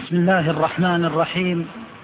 بسم الله الرحمن الرحيم.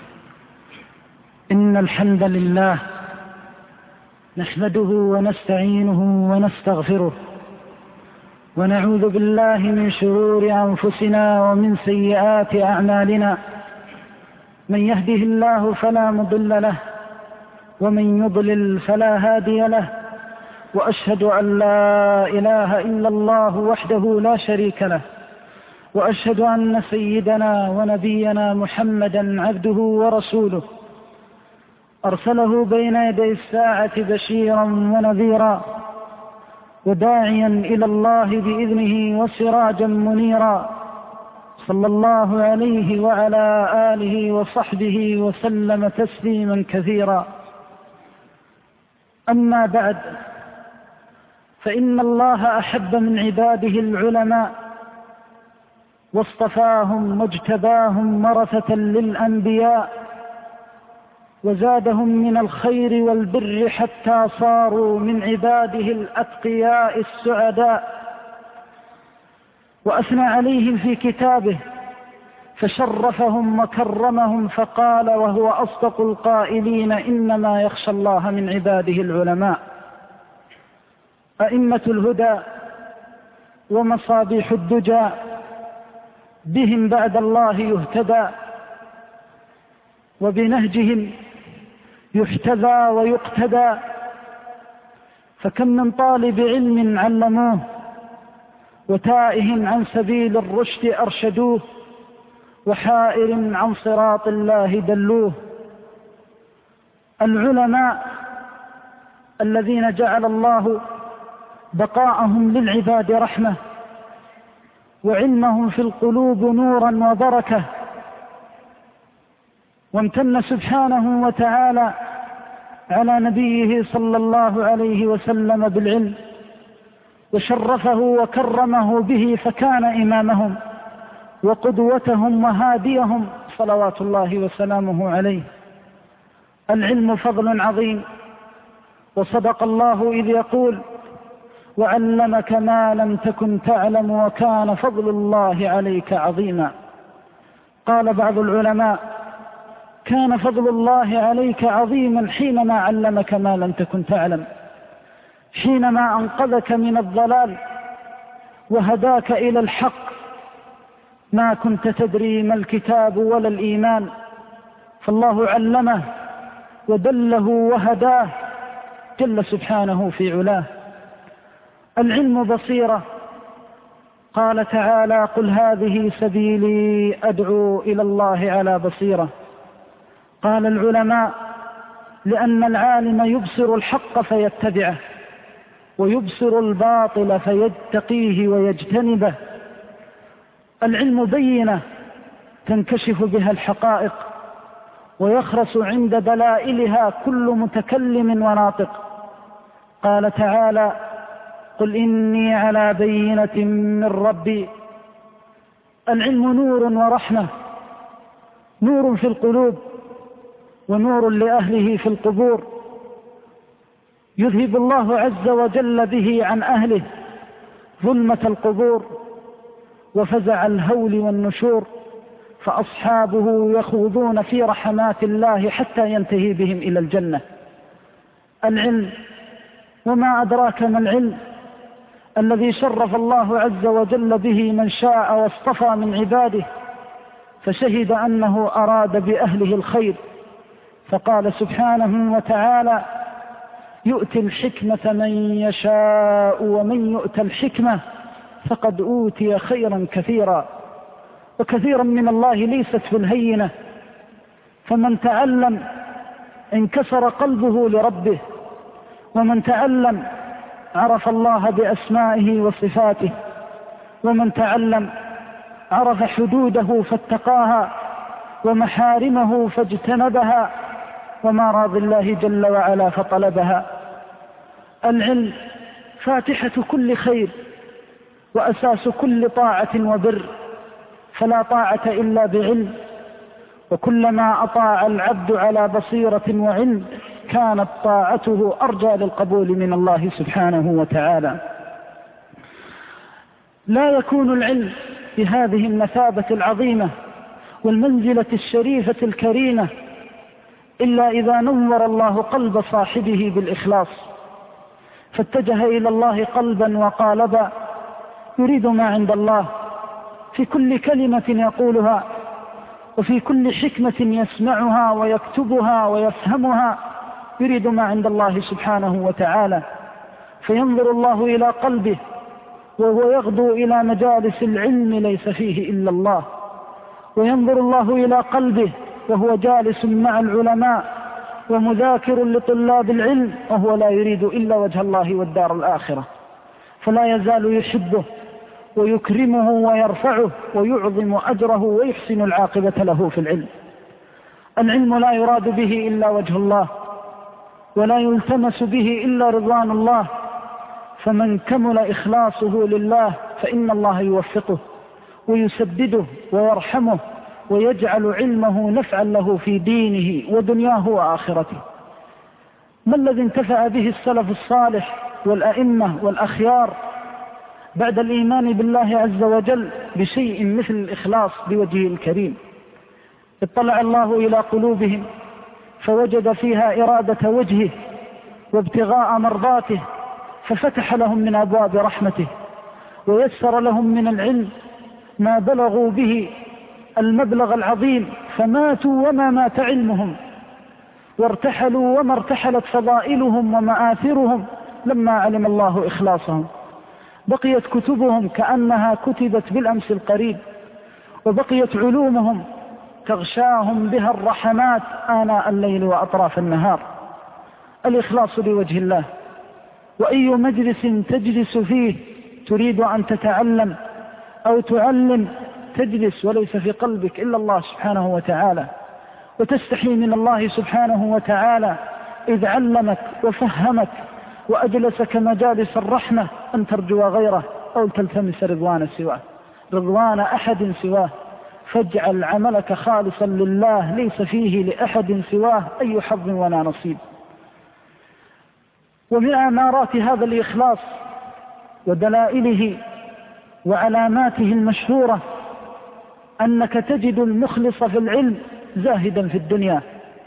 إن الحمد لله نحمده ونستعينه ونستغفره، ونعوذ بالله من شرور أنفسنا ومن سيئات أعمالنا. من يهده الله فلا مضل له، ومن يضلل فلا هادي له، وأشهد أن لا إله إلا الله وحده لا شريك له، وأشهد أن سيدنا ونبينا محمدا عبده ورسوله، أرسله بين يدي الساعة بشيرا ونذيرا، وداعيا إلى الله بإذنه وسراجا منيرا، صلى الله عليه وعلى آله وصحبه وسلم تسليما كثيرا. أما بعد، فإن الله أحب من عباده العلماء، واصطفاهم واجتباهم ورثة للأنبياء، وزادهم من الخير والبر حتى صاروا من عباده الأتقياء السعداء، وأثنى عليهم في كتابه فشرفهم وكرمهم، فقال وهو أصدق القائلين: إنما يخشى الله من عباده العلماء. أئمة الهدى ومصابيح الدجى، بهم بعد الله يهتدى، وبنهجهم يحتذى ويقتدى. فكم من طالب علم علموه، وتائه عن سبيل الرشد أرشدوه، وحائر عن صراط الله دلوه. العلماء الذين جعل الله بقاءهم للعباد رحمة، وعلمهم في القلوب نورا وبركة، وامتن سبحانه وتعالى على نبيه صلى الله عليه وسلم بالعلم، وشرفه وكرمه به، فكان إمامهم وقدوتهم وهاديهم صلوات الله وسلامه عليه. العلم فضل عظيم، وصدق الله إذ يقول: وعلمك ما لم تكن تعلم وكان فضل الله عليك عظيما. قال بعض العلماء: كان فضل الله عليك عظيما حينما علمك ما لم تكن تعلم، حينما أنقذك من الضلال وهداك إلى الحق. ما كنت تدري ما الكتاب ولا الإيمان، فالله علمه ودله وهداه جل سبحانه في علاه. العلم بصيرة، قال تعالى: قل هذه سبيلي أدعو إلى الله على بصيرة. قال العلماء: لأن العالم يبصر الحق فيتبعه، ويبصر الباطل فيتقيه ويجتنبه. العلم بينة تنكشف بها الحقائق، ويخرس عند دلائلها كل متكلم وناطق. قال تعالى: قل إني على بينة من ربي. العلم نور ورحمة، نور في القلوب، ونور لأهله في القبور. يذهب الله عز وجل به عن أهله ظلمة القبور وفزع الهول والنشور، فأصحابه يخوضون في رحمات الله حتى ينتهي بهم إلى الجنة. العلم، وما أدراك ما العلم، الذي شرف الله عز وجل به من شاء واصطفى من عباده، فشهد أنه أراد بأهله الخير، فقال سبحانه وتعالى: يؤتي الحكمة من يشاء ومن يؤت الحكمة فقد أوتي خيرا كثيرا. وكثيرا من الله ليست في الهينة، فمن تعلم انكسر قلبه لربه، ومن تعلم عرف الله بأسمائه وصفاته، ومن تعلم عرف حدوده فاتقاها، ومحارمه فاجتنبها، ومراضي الله جل وعلا فطلبها. العلم فاتحة كل خير، وأساس كل طاعة وبر، فلا طاعة إلا بعلم، وكلما أطاع العبد على بصيرة وعلم كانت طاعته أرجى للقبول من الله سبحانه وتعالى. لا يكون العلم بهذه المثابة العظيمة والمنزلة الشريفة الكريمة إلا إذا نور الله قلب صاحبه بالإخلاص، فاتجه إلى الله قلبا وقالبا يريد ما عند الله في كل كلمة يقولها، وفي كل حكمة يسمعها ويكتبها ويفهمها، يريد ما عند الله سبحانه وتعالى. فينظر الله إلى قلبه وهو يغدو إلى مجالس العلم ليس فيه إلا الله، وينظر الله إلى قلبه وهو جالس مع العلماء ومذاكر لطلاب العلم وهو لا يريد إلا وجه الله والدار الآخرة، فلا يزال يحبه ويكرمه ويرفعه ويعظم أجره ويحسن العاقبة له في العلم. العلم لا يراد به إلا وجه الله، ولا يلتمس به إلا رضوان الله، فمن كمل إخلاصه لله فإن الله يوفقه ويسدده ويرحمه ويجعل علمه نفعا له في دينه ودنياه وآخرته. ما الذي انتفع به السلف الصالح والأئمة والأخيار بعد الإيمان بالله عز وجل بشيء مثل الإخلاص بوجهه الكريم؟ اطلع الله إلى قلوبهم فوجد فيها إرادة وجهه وابتغاء مرضاته، ففتح لهم من أبواب رحمته ويسر لهم من العلم ما بلغوا به المبلغ العظيم، فماتوا وما مات علمهم، وارتحلوا وما ارتحلت فضائلهم ومآثرهم لما علم الله إخلاصهم. بقيت كتبهم كأنها كتبت بالأمس القريب، وبقيت علومهم تغشاهم بها الرحمات آناء الليل وأطراف النهار. الإخلاص لوجه الله. وأي مجلس تجلس فيه تريد أن تتعلم أو تعلم تجلس وليس في قلبك إلا الله سبحانه وتعالى، وتستحي من الله سبحانه وتعالى إذ علمك وفهمك وأجلسك مجالس الرحمة أن ترجو غيره أو تلتمس رضوان أحد سواه، فاجعل عملك خالصا لله ليس فيه لأحد سواه أي حظ ولا نصيب. ومن أمارات هذا الإخلاص ودلائله وعلاماته المشهورة أنك تجد المخلص في العلم زاهدا في الدنيا،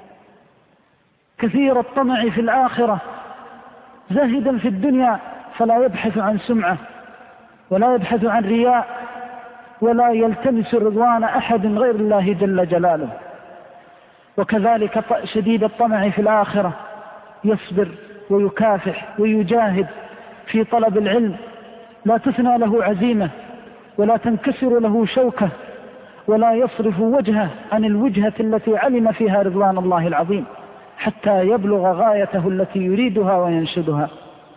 كثير الطمع في الآخرة، زاهدا في الدنيا، فلا يبحث عن سمعة ولا يبحث عن رياء ولا يلتمس رضوان أحد غير الله جل جلاله. وكذلك شديد الطمع في الآخرة يصبر ويكافح ويجاهد في طلب العلم، لا تثنى له عزيمة ولا تنكسر له شوكة ولا يصرف وجهه عن الوجهة التي علم فيها رضوان الله العظيم حتى يبلغ غايته التي يريدها وينشدها.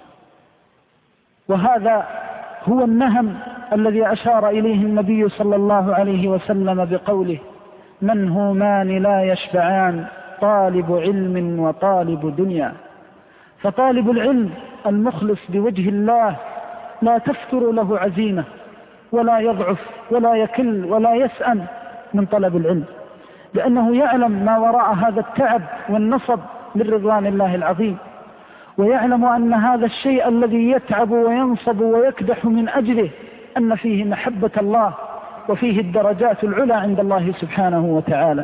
وهذا هو النهم الذي أشار إليه النبي صلى الله عليه وسلم بقوله: منهومان لا يشبعان، طالب علم وطالب دنيا. فطالب العلم المخلص بوجه الله لا تفتر له عزيمة ولا يضعف ولا يكل ولا يسأم من طلب العلم، لأنه يعلم ما وراء هذا التعب والنصب من رضوان الله العظيم، ويعلم أن هذا الشيء الذي يتعب وينصب ويكدح من أجله أن فيه محبة الله وفيه الدرجات العلى عند الله سبحانه وتعالى.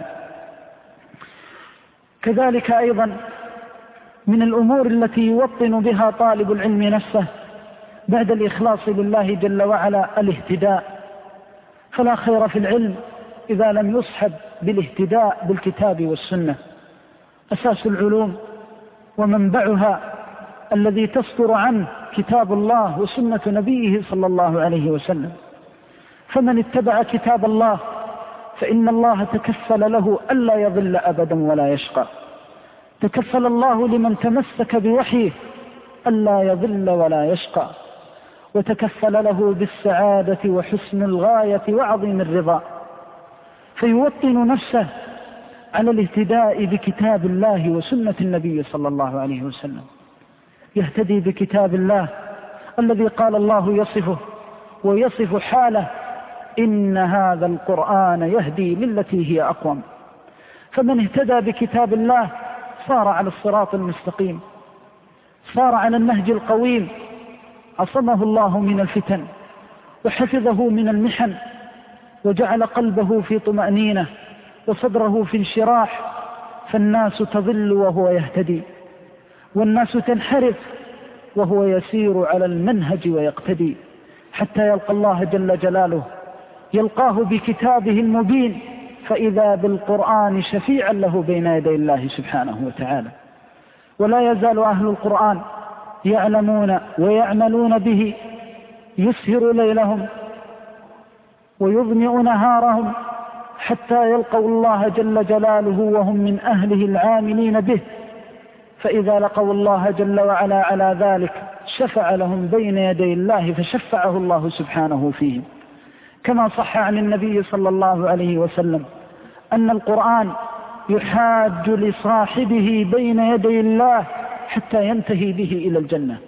كذلك أيضا من الأمور التي يوطن بها طالب العلم نفسه بعد الإخلاص لله جل وعلا الاهتداء، فلا خير في العلم إذا لم يصحب بالاهتداء بالكتاب والسنة. أساس العلوم ومنبعها الذي تصدر عنه كتاب الله وسنة نبيه صلى الله عليه وسلم، فمن اتبع كتاب الله فإن الله تكفل له ألا يضل أبدا ولا يشقى، تكفل الله لمن تمسك بوحيه ألا يضل ولا يشقى، وتكفل له بالسعادة وحسن الغاية وعظيم الرضا، فيوطن نفسه على الاهتداء بكتاب الله وسنة النبي صلى الله عليه وسلم، يهتدي بكتاب الله الذي قال الله يصفه ويصف حاله: إن هذا القرآن يهدي للتي هي أقوم. فمن اهتدى بكتاب الله صار على الصراط المستقيم، صار على النهج القويم، عصمه الله من الفتن وحفظه من المحن وجعل قلبه في طمأنينة وصدره في انشراح، فالناس تضل وهو يهتدي، والناس تنحرف وهو يسير على المنهج ويقتدي، حتى يلقى الله جل جلاله، يلقاه بكتابه المبين، فإذا بالقرآن شفيعا له بين يدي الله سبحانه وتعالى. ولا يزال أهل القرآن يعلمون ويعملون به، يسهر ليلهم ويظمئ نهارهم، حتى يلقوا الله جل جلاله وهم من أهله العاملين به، فإذا لقوا الله جل وعلا على ذلك شفع لهم بين يدي الله، فشفعه الله سبحانه فيهم. كما صح عن النبي صلى الله عليه وسلم أن القرآن يحاج لصاحبه بين يدي الله حتى ينتهي به إلى الجنة.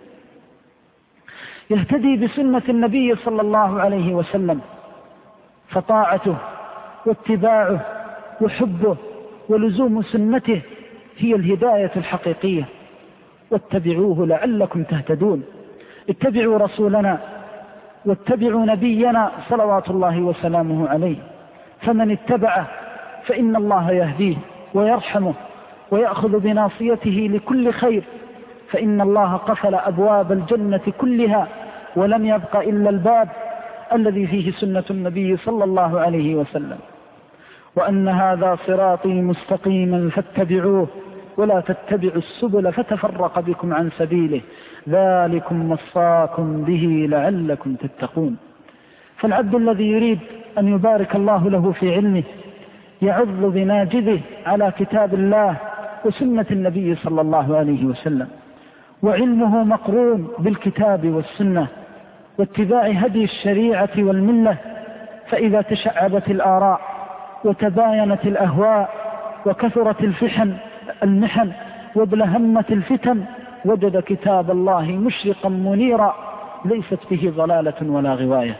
يهتدي بسنة النبي صلى الله عليه وسلم، فطاعته واتباعه وحبه ولزوم سنته هي الهداية الحقيقية. واتبعوه لعلكم تهتدون. اتبعوا رسولنا واتبعوا نبينا صلوات الله وسلامه عليه، فمن اتبعه فإن الله يهديه ويرحمه ويأخذ بناصيته لكل خير، فإن الله قفل أبواب الجنة كلها ولم يبق إلا الباب الذي فيه سنة النبي صلى الله عليه وسلم. وأن هذا صراطي مستقيما فاتبعوه ولا تتبعوا السبل فتفرق بكم عن سبيله ذلكم وصاكم به لعلكم تتقون. فالعبد الذي يريد أن يبارك الله له في علمه يعض بناجذه على كتاب الله وسنة النبي صلى الله عليه وسلم، وعلمه مقرون بالكتاب والسنة واتباع هدي الشريعة والملة. فإذا تشعبت الآراء وتباينت الأهواء وكثرت المحن وابلهمت الفتن وجد كتاب الله مشرقا منيرا ليست به ضلالة ولا غواية.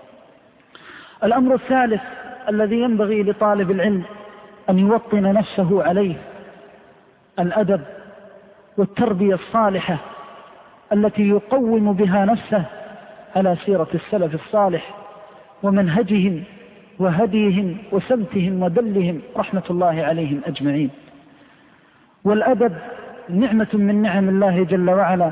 الأمر الثالث الذي ينبغي لطالب العلم أن يوطن نفسه عليه الأدب والتربية الصالحة التي يقوم بها نفسه على سيرة السلف الصالح ومنهجهم وهديهم وسمتهم ودلهم رحمة الله عليهم أجمعين. والأدب نعمة من نعم الله جل وعلا،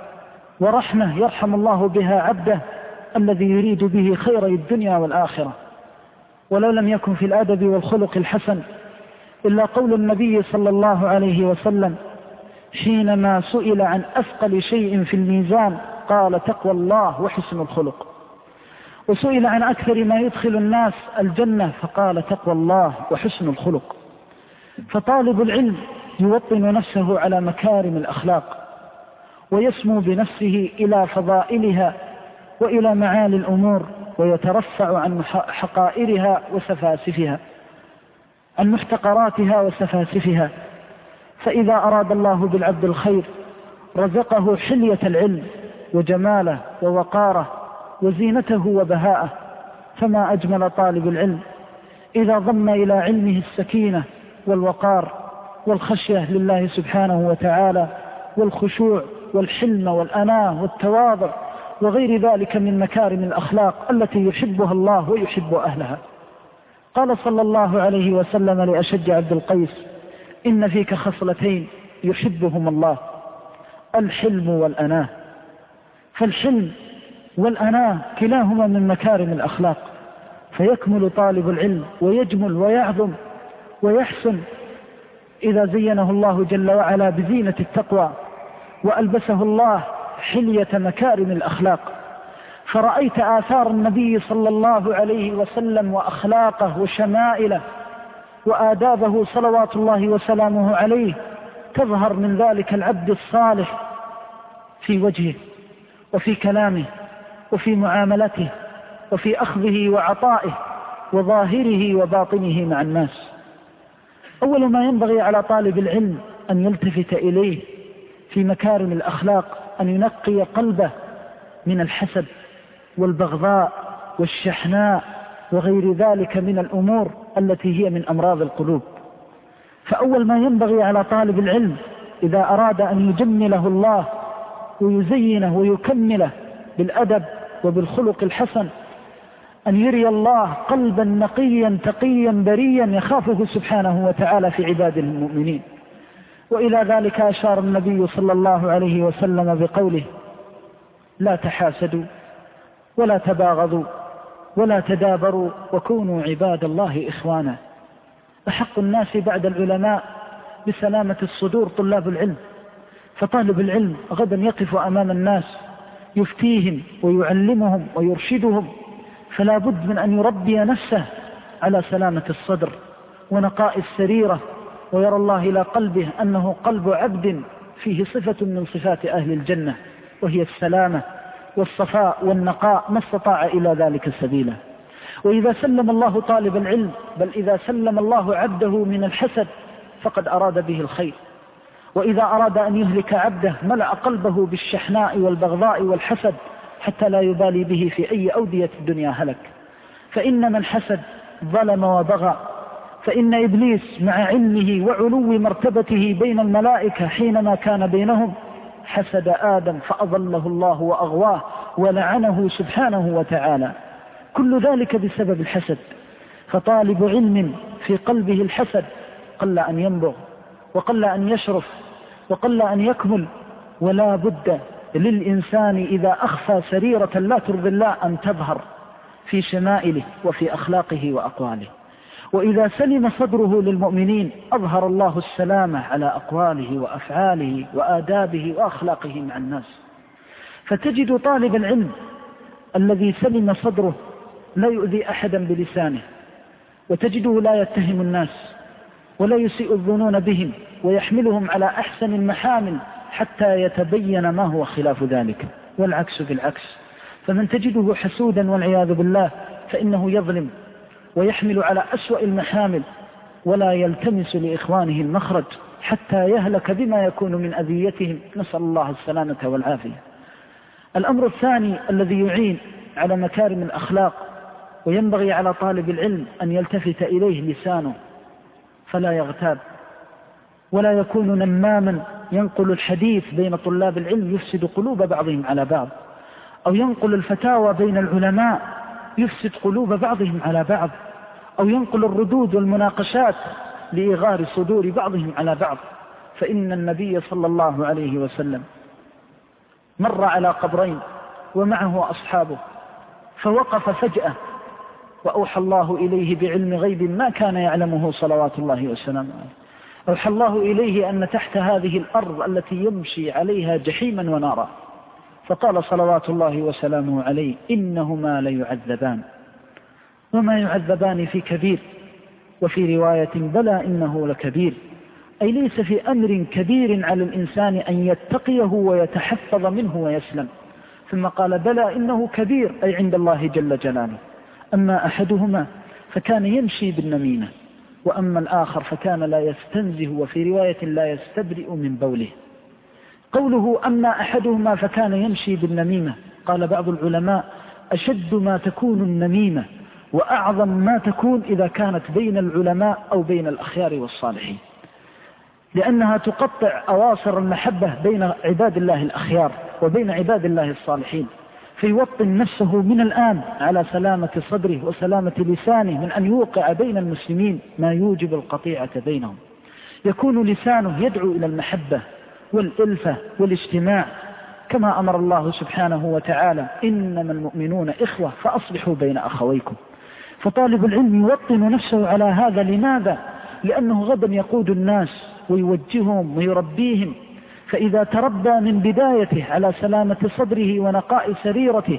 ورحمة يرحم الله بها عبده الذي يريد به خير الدنيا والآخرة. ولو لم يكن في الأدب والخلق الحسن إلا قول النبي صلى الله عليه وسلم حينما سئل عن أثقل شيء في الميزان قال تقوى الله وحسن الخلق، وسئل عن أكثر ما يدخل الناس الجنة فقال تقوى الله وحسن الخلق. فطالب العلم يوطن نفسه على مكارم الأخلاق ويسمو بنفسه إلى فضائلها وإلى معالي الأمور، ويترفع عن حقائرها وسفاسفها، عن محتقراتها وسفاسفها. فإذا أراد الله بالعبد الخير رزقه حلية العلم وجماله ووقاره وزينته وبهاءه. فما أجمل طالب العلم إذا ضم إلى علمه السكينة والوقار والخشية لله سبحانه وتعالى والخشوع والحلم والأناة والتواضع وغير ذلك من مكارم الأخلاق التي يحبها الله ويحب أهلها. قال صلى الله عليه وسلم لأشج عبد القيس إن فيك خصلتين يحبهم الله، الحلم والأناة. فالحلم والأناة كلاهما من مكارم الأخلاق، فيكمل طالب العلم ويجمل ويعظم ويحسن إذا زينه الله جل وعلا بزينة التقوى وألبسه الله حلية مكارم الأخلاق. فرأيت آثار النبي صلى الله عليه وسلم وأخلاقه وشمائله وآدابه صلوات الله وسلامه عليه تظهر من ذلك العبد الصالح في وجهه وفي كلامه وفي معاملته وفي أخذه وعطائه وظاهره وباطنه مع الناس. أول ما ينبغي على طالب العلم أن يلتفت إليه في مكارم الأخلاق أن ينقي قلبه من الحسد والبغضاء والشحناء وغير ذلك من الأمور التي هي من أمراض القلوب. فأول ما ينبغي على طالب العلم إذا أراد أن يجمله الله ويزينه ويكمله بالأدب وبالخلق الحسن أن يري الله قلبا نقيا تقيا بريا يخافه سبحانه وتعالى في عباده المؤمنين. وإلى ذلك أشار النبي صلى الله عليه وسلم بقوله: لا تحاسدوا ولا تباغضوا ولا تدابروا وكونوا عباد الله إخوانا. أحق الناس بعد العلماء بسلامة الصدور طلاب العلم، فطالب العلم غدا يقف أمام الناس يفتيهم ويعلمهم ويرشدهم، فلا بد من أن يربي نفسه على سلامة الصدر ونقاء السريرة، ويرى الله إلى قلبه أنه قلب عبد فيه صفة من صفات أهل الجنة، وهي السلامة والصفاء والنقاء ما استطاع إلى ذلك سبيلا. وإذا سلم الله طالب العلم، بل إذا سلم الله عبده من الحسد فقد أراد به الخير. وإذا أراد أن يهلك عبده ملأ قلبه بالشحناء والبغضاء والحسد حتى لا يبالي به في أي أودية الدنيا هلك. فإن من حسد ظلم وبغى، فإن إبليس مع علمه وعلو مرتبته بين الملائكة حينما كان بينهم حسد آدم فأضله الله وأغواه ولعنه سبحانه وتعالى، كل ذلك بسبب الحسد. فطالب علم في قلبه الحسد قل أن ينبغ وقل أن يشرف وقل أن يكمل. ولا بد للإنسان إذا أخفى سريرة لا ترضي الله أن تظهر في شمائله وفي أخلاقه وأقواله. وإذا سلم صدره للمؤمنين أظهر الله السلامة على أقواله وأفعاله وآدابه وأخلاقه مع الناس. فتجد طالب العلم الذي سلم صدره لا يؤذي أحدا بلسانه، وتجده لا يتهم الناس ولا يسيء الظنون بهم، ويحملهم على أحسن المحامل حتى يتبين ما هو خلاف ذلك، والعكس بالعكس. فمن تجده حسودا والعياذ بالله فإنه يظلم ويحمل على أسوأ المحامل ولا يلتمس لإخوانه المخرج حتى يهلك بما يكون من أذيتهم، نسأل الله السلامة والعافية. الأمر الثاني الذي يعين على مكارم الأخلاق وينبغي على طالب العلم أن يلتفت إليه لسانه، فلا يغتاب ولا يكون نماما ينقل الحديث بين طلاب العلم يفسد قلوب بعضهم على بعض، أو ينقل الفتاوى بين العلماء يفسد قلوب بعضهم على بعض، أو ينقل الردود والمناقشات لإغار صدور بعضهم على بعض. فإن النبي صلى الله عليه وسلم مر على قبرين ومعه أصحابه فوقف فجأة وأوحى الله إليه بعلم غيب ما كان يعلمه صلوات الله وسلامه عليه. أوحى الله إليه أن تحت هذه الأرض التي يمشي عليها جحيما ونارا، فقال صلوات الله وسلامه عليه: إنهما ليعذبان وما يعذبان في كبير، وفي رواية: بلى إنه لكبير، أي ليس في أمر كبير على الإنسان أن يتقيه ويتحفظ منه ويسلم. ثم قال: بلى إنه كبير، أي عند الله جل جلاله. أما أحدهما فكان يمشي بالنميمة، وأما الآخر فكان لا يستنزه، وفي رواية لا يستبرئ من بوله. قوله أما أحدهما فكان يمشي بالنميمة، قال بعض العلماء: أشد ما تكون النميمة وأعظم ما تكون إذا كانت بين العلماء أو بين الأخيار والصالحين، لأنها تقطع أواصر المحبة بين عباد الله الأخيار وبين عباد الله الصالحين، فيوطن نفسه من الآن على سلامة صدره وسلامة لسانه من أن يوقع بين المسلمين ما يوجب القطيعة بينهم. يكون لسانه يدعو إلى المحبة والإلفة والاجتماع، كما أمر الله سبحانه وتعالى: إنما المؤمنون إخوة فأصلحوا بين أخويكم. فطالب العلم يوطن نفسه على هذا. لماذا؟ لأنه غدا يقود الناس ويوجههم ويربيهم، فإذا تربى من بدايته على سلامة صدره ونقاء سريرته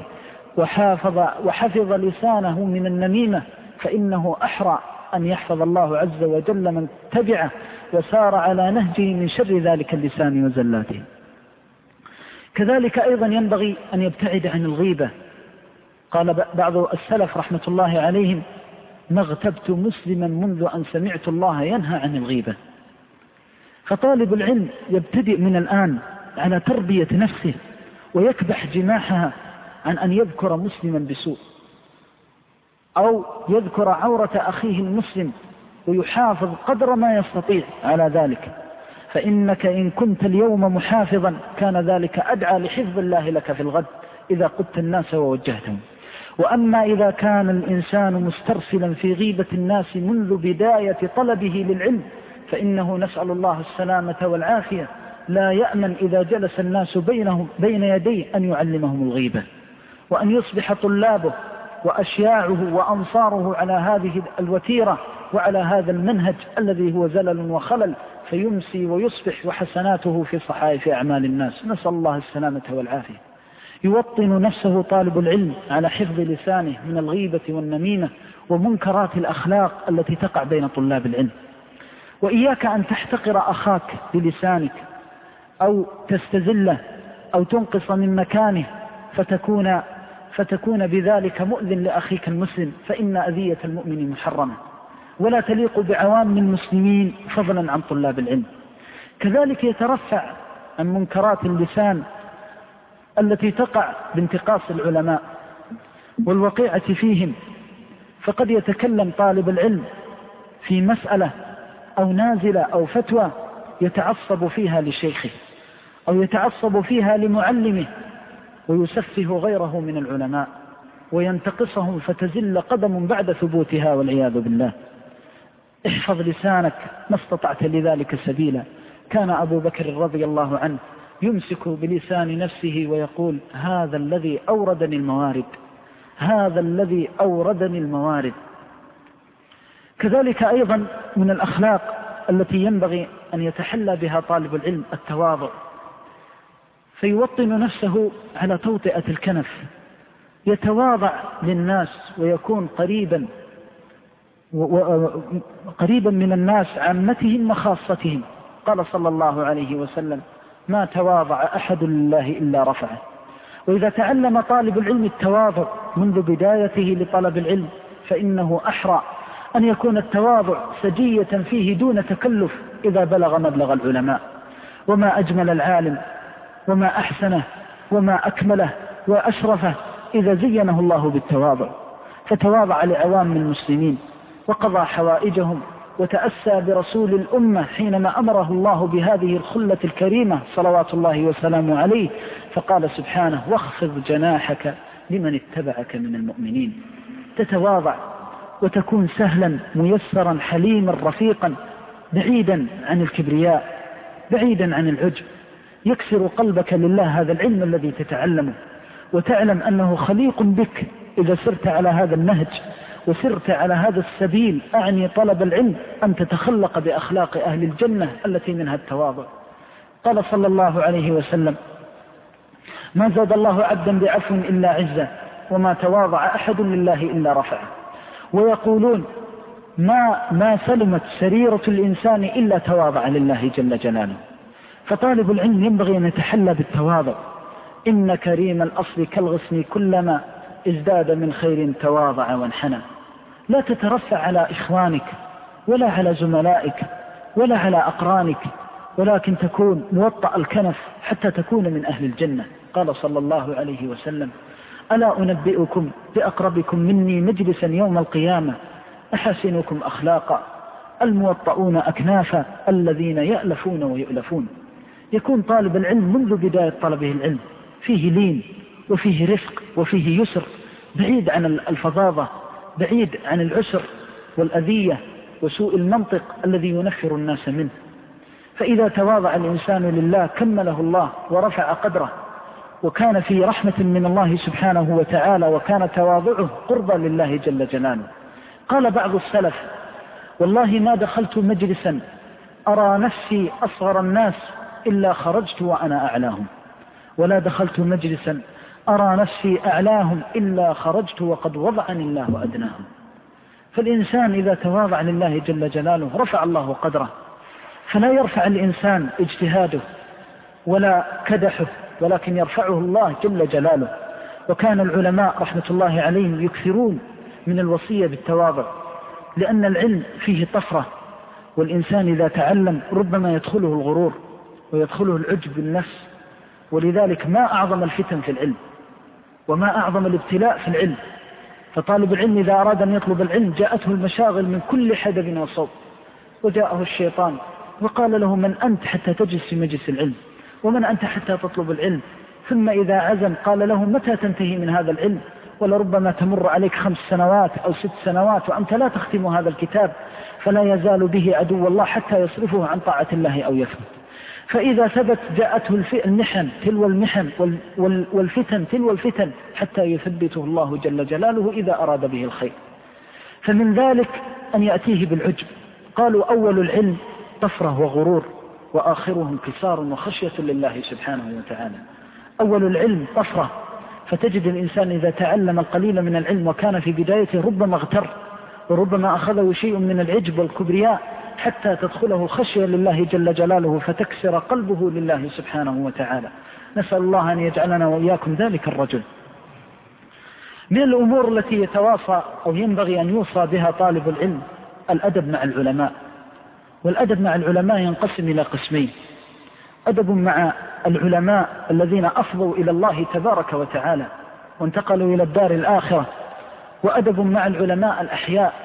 وحفظ لسانه من النميمة، فإنه أحرى أن يحفظ الله عز وجل من تبعه وسار على نهجه من شر ذلك اللسان وزلاته. كذلك أيضا ينبغي أن يبتعد عن الغيبة. قال بعض السلف رحمة الله عليهم: ما اغتبت مسلما منذ أن سمعت الله ينهى عن الغيبة. فطالب العلم يبتدئ من الآن على تربية نفسه ويكبح جماحها عن أن يذكر مسلما بسوء أو يذكر عورة أخيه المسلم، ويحافظ قدر ما يستطيع على ذلك. فإنك إن كنت اليوم محافظا كان ذلك أدعى لحفظ الله لك في الغد إذا قدت الناس ووجهتهم. وأما إذا كان الإنسان مسترسلا في غيبة الناس منذ بداية طلبه للعلم فإنه نسأل الله السلامة والعافية لا يأمن إذا جلس الناس بين يديه أن يعلمهم الغيبة، وأن يصبح طلابه وأشياعه وأنصاره على هذه الوتيرة وعلى هذا المنهج الذي هو زلل وخلل، فيمسي ويصبح وحسناته في صحائف أعمال الناس. نسأل الله السلامة والعافية. يوطن نفسه طالب العلم على حفظ لسانه من الغيبة والنميمة ومنكرات الأخلاق التي تقع بين طلاب العلم. وإياك أن تحتقر أخاك بلسانك أو تستزله أو تنقص من مكانه فتكون بذلك مؤذن لأخيك المسلم، فإن أذية المؤمن محرمة ولا تليق بعوام المسلمين فضلا عن طلاب العلم. كذلك يترفع عن منكرات اللسان التي تقع بانتقاص العلماء والوقيعة فيهم، فقد يتكلم طالب العلم في مسألة أو نازلة أو فتوى يتعصب فيها لشيخه أو يتعصب فيها لمعلمه ويسفه غيره من العلماء وينتقصهم فتزل قدم بعد ثبوتها والعياذ بالله. احفظ لسانك ما استطعت لذلك سبيلا. كان أبو بكر رضي الله عنه يمسك بلسان نفسه ويقول هذا الذي أوردني الموارد، هذا الذي أوردني الموارد. كذلك أيضا من الأخلاق التي ينبغي أن يتحلى بها طالب العلم التواضع، فيوطن نفسه على توطئة الكنف، يتواضع للناس ويكون قريبا من الناس عامتهم وخاصتهم. قال صلى الله عليه وسلم ما تواضع أحد لله إلا رفعه. وإذا تعلم طالب العلم التواضع منذ بدايته لطلب العلم فإنه أحرى أن يكون التواضع سجية فيه دون تكلف إذا بلغ مبلغ العلماء. وما أجمل العالم وما أحسنه وما أكمله وأشرفه إذا زينه الله بالتواضع، فتواضع لعوام المسلمين وقضى حوائجهم وتأسى برسول الأمة حينما أمره الله بهذه الخلة الكريمة صلوات الله وسلامه عليه، فقال سبحانه واخفض جناحك لمن اتبعك من المؤمنين. تتواضع وتكون سهلا ميسرا حليما رفيقا بعيدا عن الكبرياء بعيدا عن العجب، يكسر قلبك لله هذا العلم الذي تتعلمه، وتعلم أنه خليق بك إذا سرت على هذا النهج وسرت على هذا السبيل، أعني طلب العلم أن تتخلق بأخلاق أهل الجنة التي منها التواضع. قال صلى الله عليه وسلم ما زاد الله عبدا بعفو إلا عزة وما تواضع أحد لله إلا رفعه. ويقولون ما سلمت سريرة الإنسان إلا تواضع لله جل جلاله. فطالب العلم ينبغي أن يتحلى بالتواضع. إن كريم الأصل كالغصن كلما ازداد من خير تواضع وانحنى. لا تترفع على إخوانك ولا على زملائك ولا على أقرانك، ولكن تكون موطأ الكنف حتى تكون من أهل الجنة. قال صلى الله عليه وسلم ألا أنبئكم بأقربكم مني مجلسا يوم القيامة أحسنكم أخلاقا الموطؤون أكنافا الذين يألفون ويؤلفون. يكون طالب العلم منذ بداية طلبه العلم فيه لين وفيه رفق وفيه يسر، بعيد عن الفظاظة، بعيد عن العسر والأذية وسوء المنطق الذي ينفر الناس منه. فإذا تواضع الإنسان لله كمله الله ورفع قدره، وكان في رحمة من الله سبحانه وتعالى، وكان تواضعه قربا لله جل جلاله. قال بعض السلف والله ما دخلت مجلسا أرى نفسي أصغر الناس إلا خرجت وأنا أعلاهم، ولا دخلت مجلسا أرى نفسي أعلاهم إلا خرجت وقد وضعني الله أدناهم. فالإنسان إذا تواضع لله جل جلاله رفع الله قدره، فلا يرفع الإنسان اجتهاده ولا كدحه، ولكن يرفعه الله جل جلاله. وكان العلماء رحمة الله عليهم يكثرون من الوصية بالتواضع، لأن العلم فيه طفرة، والإنسان إذا تعلم ربما يدخله الغرور ويدخله العجب بالنفس. ولذلك ما أعظم الفتن في العلم وما أعظم الابتلاء في العلم. فطالب العلم إذا أراد أن يطلب العلم جاءته المشاغل من كل حدب وصوب، وجاءه الشيطان وقال له من أنت حتى تجلس في مجلس العلم، ومن أنت حتى تطلب العلم. ثم إذا عزم قال له متى تنتهي من هذا العلم؟ ولربما تمر عليك 5 سنوات أو 6 سنوات وأنت لا تختم هذا الكتاب، فلا يزال به عدو الله حتى يصرفه عن طاعة الله أو يثبت. فإذا ثبت جاءته المحن تلو المحن والفتن تلو الفتن حتى يثبته الله جل جلاله إذا أراد به الخير. فمن ذلك أن يأتيه بالعجب. قالوا أول العلم طفرة وغرور، وآخره انكسار وخشية لله سبحانه وتعالى. أول العلم طفرة، فتجد الإنسان إذا تعلم القليل من العلم وكان في بدايته ربما اغتر، وربما أخذه شيء من العجب والكبرياء حتى تدخله خشية لله جل جلاله فتكسر قلبه لله سبحانه وتعالى. نسأل الله أن يجعلنا وإياكم ذلك الرجل. من الأمور التي يتواصى أو ينبغي أن يوصى بها طالب العلم الأدب مع العلماء. والأدب مع العلماء ينقسم إلى قسمين: أدب مع العلماء الذين أفضوا إلى الله تبارك وتعالى وانتقلوا إلى الدار الآخرة، وأدب مع العلماء الأحياء.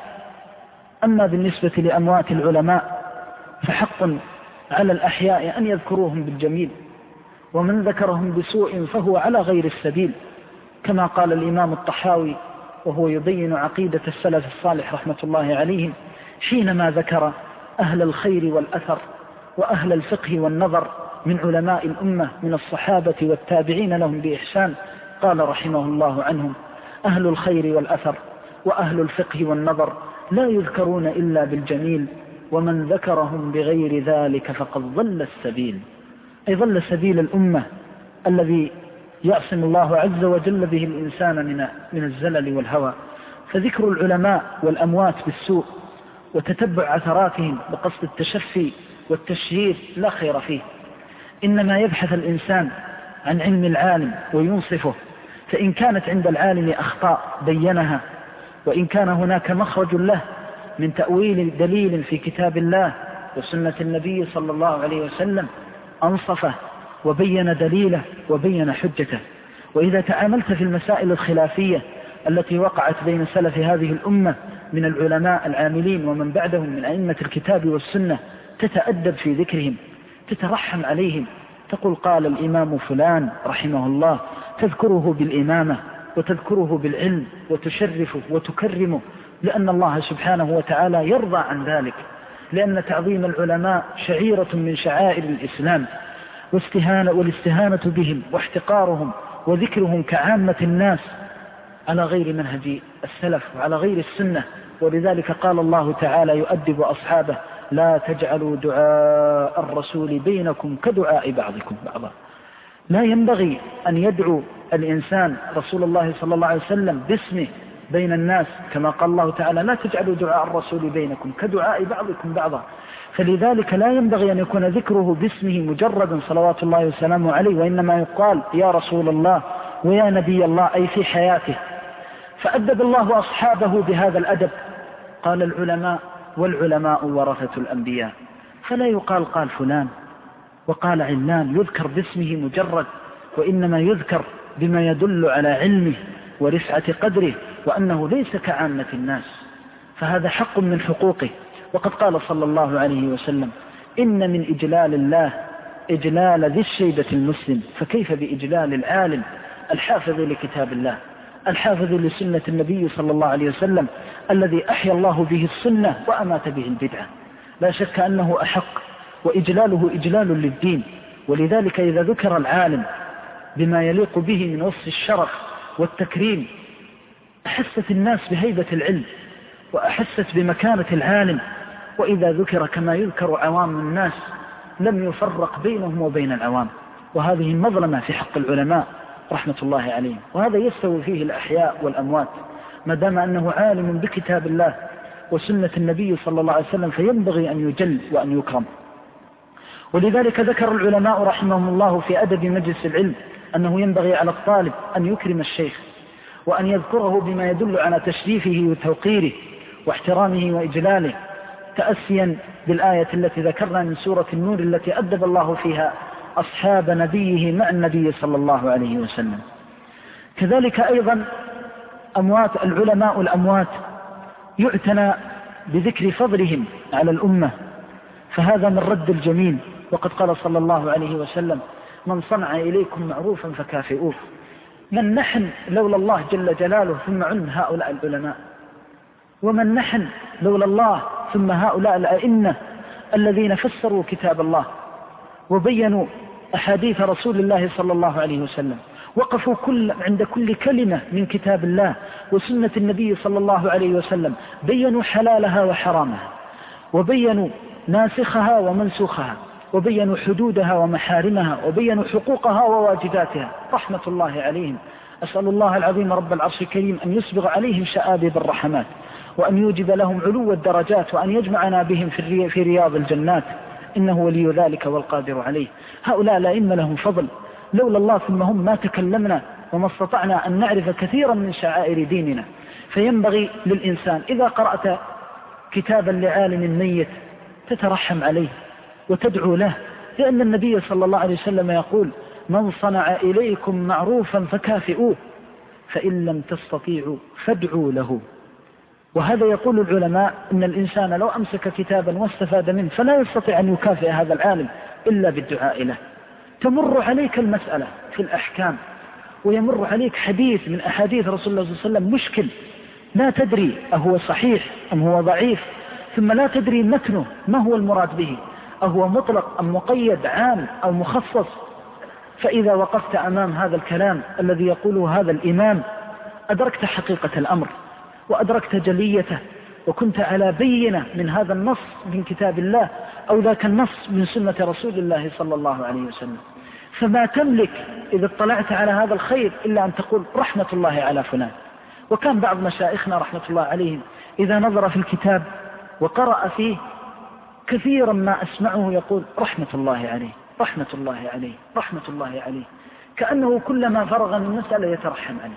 أما بالنسبة لأموات العلماء فحق على الأحياء أن يذكروهم بالجميل، ومن ذكرهم بسوء فهو على غير السبيل، كما قال الإمام الطحاوي وهو يبين عقيدة السلف الصالح رحمة الله عليهم حينما ذكر أهل الخير والأثر وأهل الفقه والنظر من علماء الأمة من الصحابة والتابعين لهم بإحسان. قال رحمه الله عنهم: أهل الخير والأثر وأهل الفقه والنظر لا يذكرون إلا بالجميل، ومن ذكرهم بغير ذلك فقد ضل السبيل. أي ضل سبيل الأمة الذي يعصم الله عز وجل به الإنسان من الزلل والهوى. فذكر العلماء والأموات بالسوء وتتبع عثراتهم بقصد التشفي والتشهير لا خير فيه، إنما يبحث الإنسان عن علم العالم وينصفه، فإن كانت عند العالم أخطاء بينها، وإن كان هناك مخرج له من تأويل دليل في كتاب الله وسنة النبي صلى الله عليه وسلم أنصفه وبين دليله وبين حجته. وإذا تعاملت في المسائل الخلافية التي وقعت بين سلف هذه الأمة من العلماء العاملين ومن بعدهم من أئمة الكتاب والسنة تتأدب في ذكرهم، تترحم عليهم، تقول قال الإمام فلان رحمه الله، تذكره بالإمامة وتذكره بالعلم وتشرفه وتكرمه، لأن الله سبحانه وتعالى يرضى عن ذلك، لأن تعظيم العلماء شعيرة من شعائر الإسلام، والاستهانة بهم واحتقارهم وذكرهم كعامة الناس على غير منهج السلف وعلى غير السنة. ولذلك قال الله تعالى يؤدب أصحابه: لا تجعلوا دعاء الرسول بينكم كدعاء بعضكم بعضا. لا ينبغي أن يدعو الإنسان رسول الله صلى الله عليه وسلم باسمه بين الناس، كما قال الله تعالى: لا تجعلوا دعاء الرسول بينكم كدعاء بعضكم بعضا. فلذلك لا ينبغي أن يكون ذكره باسمه مجردا صلوات الله وسلامه عليه، وإنما يقال يا رسول الله ويا نبي الله، أي في حياته. فأدب الله أصحابه بهذا الأدب. قال العلماء: والعلماء ورثة الأنبياء، فلا يقال قال فلان وقال علان يذكر باسمه مجرد، وإنما يذكر بما يدل على علمه ورفعة قدره وأنه ليس كعامة الناس، فهذا حق من حقوقه. وقد قال صلى الله عليه وسلم: إن من إجلال الله إجلال ذي الشيبة المسلم، فكيف بإجلال العالم الحافظ لكتاب الله الحافظ لسنة النبي صلى الله عليه وسلم الذي أحيا الله به السنة وأمات به البدعة. لا شك أنه أحق، وإجلاله إجلال للدين. ولذلك إذا ذكر العالم بما يليق به من وصف الشرف والتكريم أحست الناس بهيبة العلم وأحست بمكانة العالم. وإذا ذكر كما يذكر عوام الناس لم يفرق بينهم وبين العوام، وهذه مظلمة في حق العلماء رحمة الله عليهم. وهذا يستوي فيه الأحياء والأموات، ما دام أنه عالم بكتاب الله وسنة النبي صلى الله عليه وسلم فينبغي أن يجل وأن يكرم. ولذلك ذكر العلماء رحمهم الله في أدب مجلس العلم أنه ينبغي على الطالب أن يكرم الشيخ وأن يذكره بما يدل على تشريفه وتوقيره واحترامه وإجلاله، تأسيا بالآية التي ذكرنا من سورة النور التي أدب الله فيها أصحاب نبيه مع النبي صلى الله عليه وسلم. كذلك أيضا أموات العلماء الأموات يعتنى بذكر فضلهم على الأمة، فهذا من رد الجميل. وقد قال صلى الله عليه وسلم: من صنع إليكم معروفا فكافئوه. من نحن لولا الله جل جلاله ثم عن هؤلاء العلماء؟ ومن نحن لولا الله ثم هؤلاء الأئمة الذين فسروا كتاب الله وبينوا أحاديث رسول الله صلى الله عليه وسلم، وقفوا عند كل كلمة من كتاب الله وسنة النبي صلى الله عليه وسلم، بينوا حلالها وحرامها، وبينوا ناسخها ومنسوخها، وبينوا حدودها ومحارمها، وبينوا حقوقها وواجباتها، رحمة الله عليهم. أسأل الله العظيم رب العرش الكريم أن يسبغ عليهم شآبيب الرحمات، وأن يوجب لهم علو الدرجات، وأن يجمعنا بهم في رياض الجنات، إنه ولي ذلك والقادر عليه. هؤلاء الأئمة لهم فضل، لولا الله ثم هم ما تكلمنا وما استطعنا أن نعرف كثيرا من شعائر ديننا. فينبغي للإنسان إذا قرأت كتابا لعالم ميت تترحم عليه وتدعو له، لأن النبي صلى الله عليه وسلم يقول: من صنع إليكم معروفا فكافئوه، فإن لم تستطيعوا فادعوا له. وهذا يقول العلماء إن الإنسان لو أمسك كتابا واستفاد منه فلا يستطيع أن يكافئ هذا العالم إلا بالدعاء له. تمر عليك المسألة في الأحكام، ويمر عليك حديث من أحاديث رسول الله صلى الله عليه وسلم مشكل، لا تدري أهو صحيح أم هو ضعيف، ثم لا تدري متنه ما هو المراد به، أهو مطلق أم مقيد، عام أو مخصص. فإذا وقفت أمام هذا الكلام الذي يقوله هذا الإمام أدركت حقيقة الأمر وأدركت جليته، وكنت على بينة من هذا النص من كتاب الله أو ذاك النص من سنة رسول الله صلى الله عليه وسلم. فما تملك إذا اطلعت على هذا الخير إلا أن تقول رحمة الله على فلان. وكان بعض مشايخنا رحمة الله عليهم إذا نظر في الكتاب وقرأ فيه كثيرا ما أسمعه يقول رحمة الله عليه، رحمة الله عليه، رحمة الله عليه، كأنه كلما فرغ من مسألة يترحم عليه.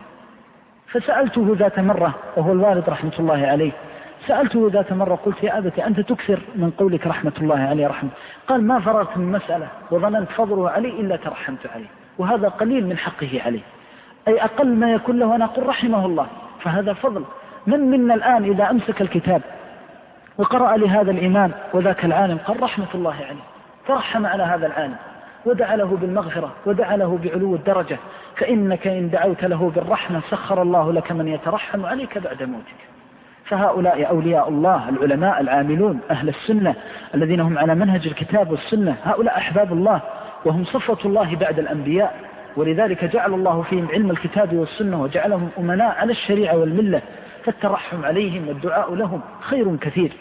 فسألته ذات مرة، وهو الوالد رحمة الله عليه، سألته ذات مرة قلت: يا أبتي أنت تكثر من قولك رحمة الله عليه رحمة. قال: ما فرغت من مسألة وظننت فضله عليه إلا ترحمت عليه، وهذا قليل من حقه عليه، أي أقل ما يكون له أن أقول رحمه الله، فهذا فضل. من منا الآن إذا أمسك الكتاب وقرأ لهذا الإمام وذاك العالم قال رحمة الله عليه، فرحم على هذا العالم ودعا له بالمغفرة ودعا له بعلو الدرجة، فإنك إن دعوت له بالرحمة سخر الله لك من يترحم عليك بعد موتك. فهؤلاء أولياء الله، العلماء العاملون أهل السنة الذين هم على منهج الكتاب والسنة، هؤلاء أحباب الله وهم صفوة الله بعد الأنبياء، ولذلك جعل الله فيهم علم الكتاب والسنة وجعلهم أمناء على الشريعة والملة، فالترحم عليهم والدعاء لهم خير كثير.